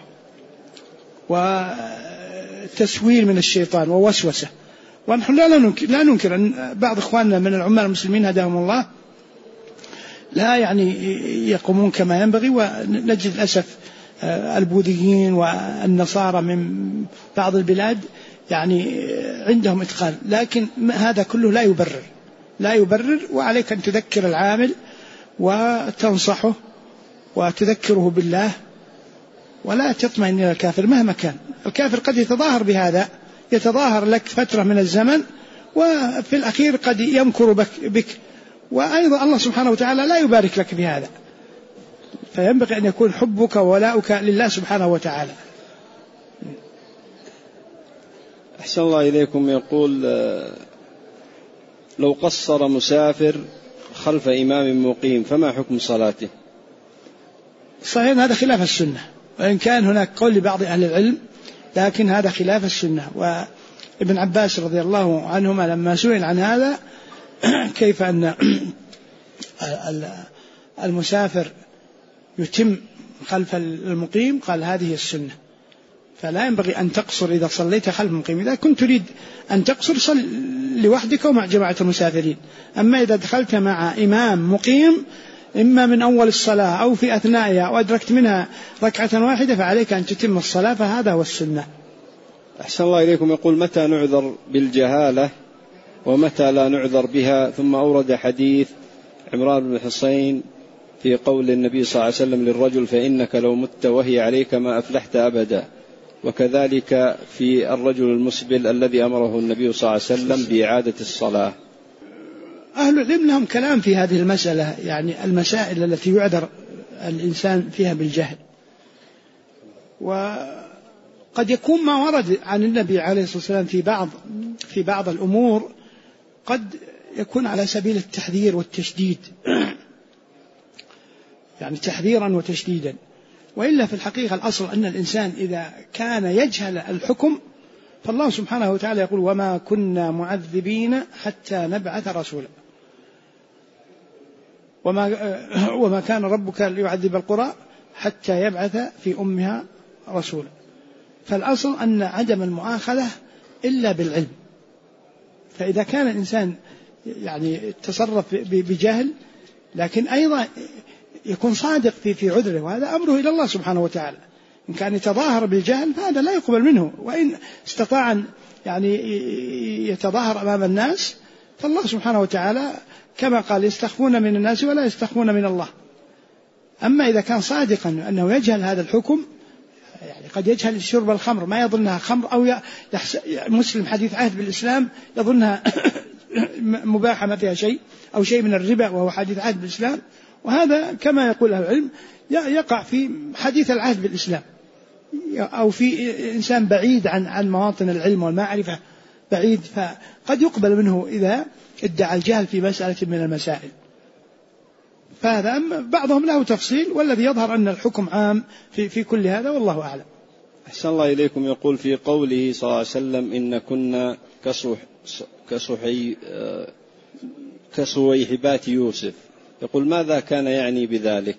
وتسويل من الشيطان ووسوسة. ونحن لا ننكر أن بعض إخواننا من العمال المسلمين هداهم الله لا يعني يقومون كما ينبغي، ونجد للأسف البوذيين والنصارى من بعض البلاد يعني عندهم إتقان، لكن هذا كله لا يبرر. وعليك أن تذكر العامل وتنصحه وتذكره بالله، ولا تطمئن إلى الكافر مهما كان. الكافر قد يتظاهر بهذا، يتظاهر لك فترة من الزمن، وفي الأخير قد يمكر بك، وأيضا الله سبحانه وتعالى لا يبارك لك في هذا. فينبغي أن يكون حبك وولاؤك لله سبحانه وتعالى. أحسن الله إليكم. يقول: لو قصر مسافر خلف إمام مقيم فما حكم صلاته؟ صحيح هذا خلاف السنة، وإن كان هناك قول لبعض أهل العلم، لكن هذا خلاف السنة. وابن عباس رضي الله عنهما لما سئل عن هذا كيف أن المسافر يتم خلف المقيم، قال هذه السنة، فلا ينبغي أن تقصر إذا صليت خلف المقيم. إذا كنت تريد أن تقصر صل لوحدك ومع جماعة المسافرين. أما إذا دخلت مع إمام مقيم إما من أول الصلاة أو في أثنائها وأدركت منها ركعة واحدة فعليك أن تتم الصلاة، فهذا هو السنة. أحسن الله إليكم. يقول: متى نعذر بالجهالة ومتى لا نعذر بها؟ ثم أورد حديث عمران بن حصين في قول النبي صلى الله عليه وسلم للرجل: فإنك لو مت وهي عليك ما أفلحت أبدا. وكذلك في الرجل المسبل الذي أمره النبي صلى الله عليه وسلم بإعادة الصلاة. أهل العلم لهم كلام في هذه المسألة، يعني المسائل التي يعذر الإنسان فيها بالجهل. وقد يكون ما ورد عن النبي عليه الصلاة والسلام في بعض الأمور قد يكون على سبيل التحذير والتشديد، يعني تحذيرا وتشديدا. وإلا في الحقيقة الأصل أن الإنسان إذا كان يجهل الحكم، فالله سبحانه وتعالى يقول وما كنا معذبين حتى نبعث رسولا، وما كان ربك ليعذب القرى حتى يبعث في أمها رسولا. فالأصل أن عدم المؤاخذة إلا بالعلم. فإذا كان الإنسان يعني تصرف بجهل لكن أيضا يكون صادق في عذره، وهذا أمره إلى الله سبحانه وتعالى. إن كان يتظاهر بالجهل فهذا لا يقبل منه، وإن استطاع أن يعني يتظاهر أمام الناس فالله سبحانه وتعالى كما قال يستخفون من الناس ولا يستخفون من الله. أما إذا كان صادقا أنه يجهل هذا الحكم، يعني قد يجهل شرب الخمر ما يظنها خمر، أو مسلم حديث عهد بالإسلام يظنها مباحة ما فيها شيء، أو شيء من الربا وهو حديث عهد بالإسلام، وهذا كما يقول أهل العلم يقع في حديث العهد بالإسلام، أو في إنسان بعيد عن مواطن العلم والمعرفة بعيد، فقد يقبل منه إذا ادعى الجهل في مسألة من المسائل. فهذا بعضهم له تفصيل، والذي يظهر أن الحكم عام في كل هذا، والله أعلم. أحسن الله إليكم. يقول في قوله صلى الله عليه وسلم إن كنا كصويحبات يوسف، يقول ماذا كان يعني بذلك؟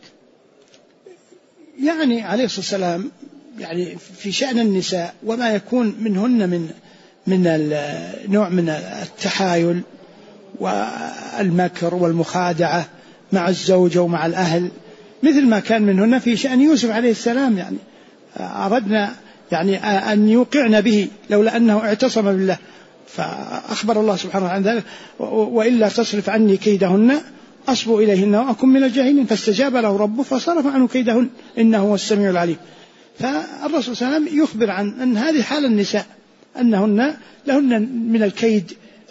يعني عليه الصلاة والسلام يعني في شأن النساء وما يكون منهن من نوع من التحايل والمكر والمخادعة مع الزوجة ومع الأهل، مثل ما كان منهن في شأن يوسف عليه السلام. يعني أردنا يعني أن يوقعن به لولا أنه اعتصم بالله، فأخبر الله سبحانه وتعالى ذلك وإلا تصرف عني كيدهن أصب إليهن وأكن من الجاهلين، فاستجاب له ربه فصرف عنه كيدهن إنه هو السميع العليم. فالرسول صلى الله عليه وسلم يخبر عن أن هذه حال النساء، أنهن لهن من الكيد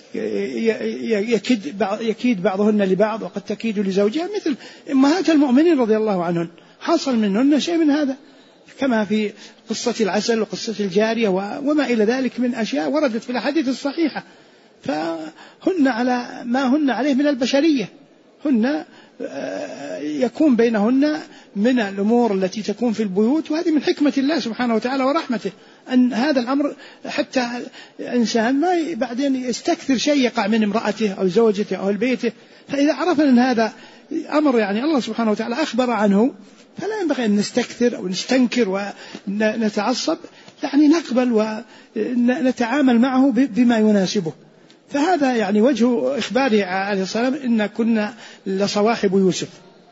يكيد بعضهن لبعض، وقد تكيد لزوجها، مثل أمهات المؤمنين رضي الله عنهن حصل منهن شيء من هذا، كما في قصة العسل وقصة الجارية وما إلى ذلك من أشياء وردت في الأحاديث الصحيحة. فهن على ما هن عليه من البشرية، هن يكون بينهن من الأمور التي تكون في البيوت، وهذه من حكمة الله سبحانه وتعالى ورحمته، أن هذا الأمر حتى إنسان ما بعدين يستكثر شيء يقع من امرأته أو زوجته أو بيته. فإذا عرفنا أن هذا أمر يعني الله سبحانه وتعالى أخبر عنه، فلا ينبغي أن نستكثر أو نستنكر ونتعصب، يعني نقبل ونتعامل معه بما يناسبه. فهذا يعني وجه إخباره عليه الصلاة والسلام إن كنا لصواحب يوسف.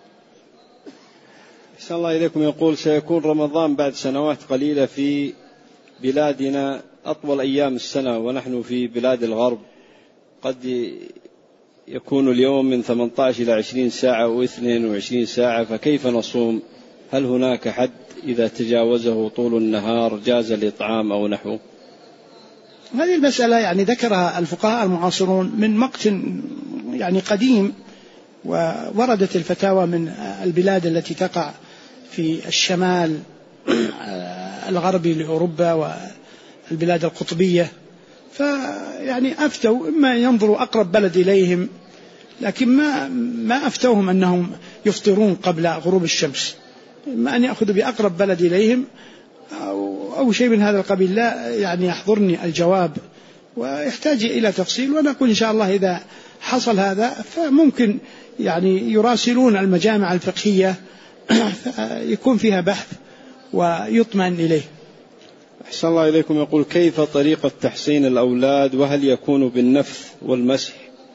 أحسن الله إليكم. يقول سيكون رمضان بعد سنوات قليلة في بلادنا أطول أيام السنة، ونحن في بلاد الغرب قد يكون اليوم من 18 إلى 20 ساعة و22 ساعة، فكيف نصوم؟ هل هناك حد إذا تجاوزه طول النهار جاز الإطعام أو نحوه؟ هذه المسألة يعني ذكرها الفقهاء المعاصرون من وقت يعني قديم، ووردت الفتاوى من البلاد التي تقع في الشمال الغربي لأوروبا والبلاد القطبية، فيعني أفتوا إما ينظروا أقرب بلد إليهم، لكن ما أفتوهم أنهم يفطرون قبل غروب الشمس، إما أن يأخذوا بأقرب بلد إليهم أو شيء من هذا القبيل. لا يعني يحضرني الجواب ويحتاج إلى تفصيل، ونقول إن شاء الله إذا حصل هذا فممكن يعني يراسلون المجامع الفقهية يكون فيها بحث ويطمئن إليه. أحسن الله إليكم. يقول كيف طريقة تحصين الأولاد، وهل يكون بالنفث والمسح؟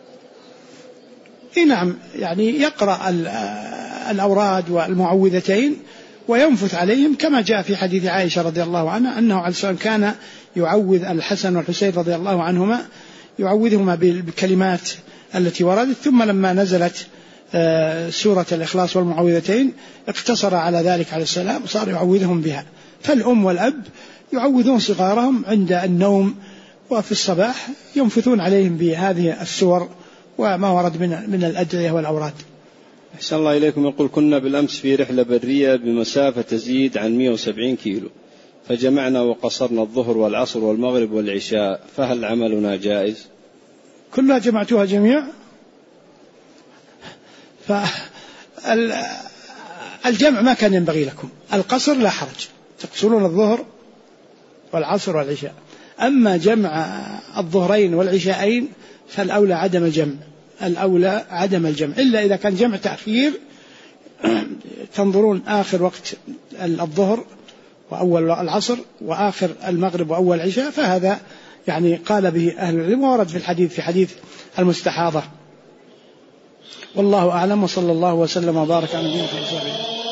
نعم، يعني يقرأ الأوراد والمعوذتين وينفث عليهم، كما جاء في حديث عائشة رضي الله عنها أنه عليه الصلاة والسلام كان يعوذ الحسن والحسين رضي الله عنهما، يعوذهما بالكلمات التي وردت، ثم لما نزلت سورة الإخلاص والمعوذتين اقتصر على ذلك عليه السلام وصار يعوذهم بها. فالأم والأب يعوذون صغارهم عند النوم، وفي الصباح ينفثون عليهم بهذه السور وما ورد من الأدعية والأوراد. أحسن الله إليكم. يقول كنا بالأمس في رحلة برية بمسافة تزيد عن 170 كيلو، فجمعنا وقصرنا الظهر والعصر والمغرب والعشاء، فهل عملنا جائز؟ كلها جمعتوها جميع. الجمع ما كان ينبغي لكم، القصر لا حرج، تقصرون الظهر والعصر والعشاء. أما جمع الظهرين والعشاءين فالأولى عدم الجمع، الأولى عدم الجمع، إلا إذا كان جمع تأخير تنظرون آخر وقت الظهر وأول العصر وآخر المغرب وأول العشاء، فهذا يعني قال به أهل العلم وورد في الحديث في حديث المستحاضة. والله أعلم، وصلى الله وسلم وبارك على نبينا محمد.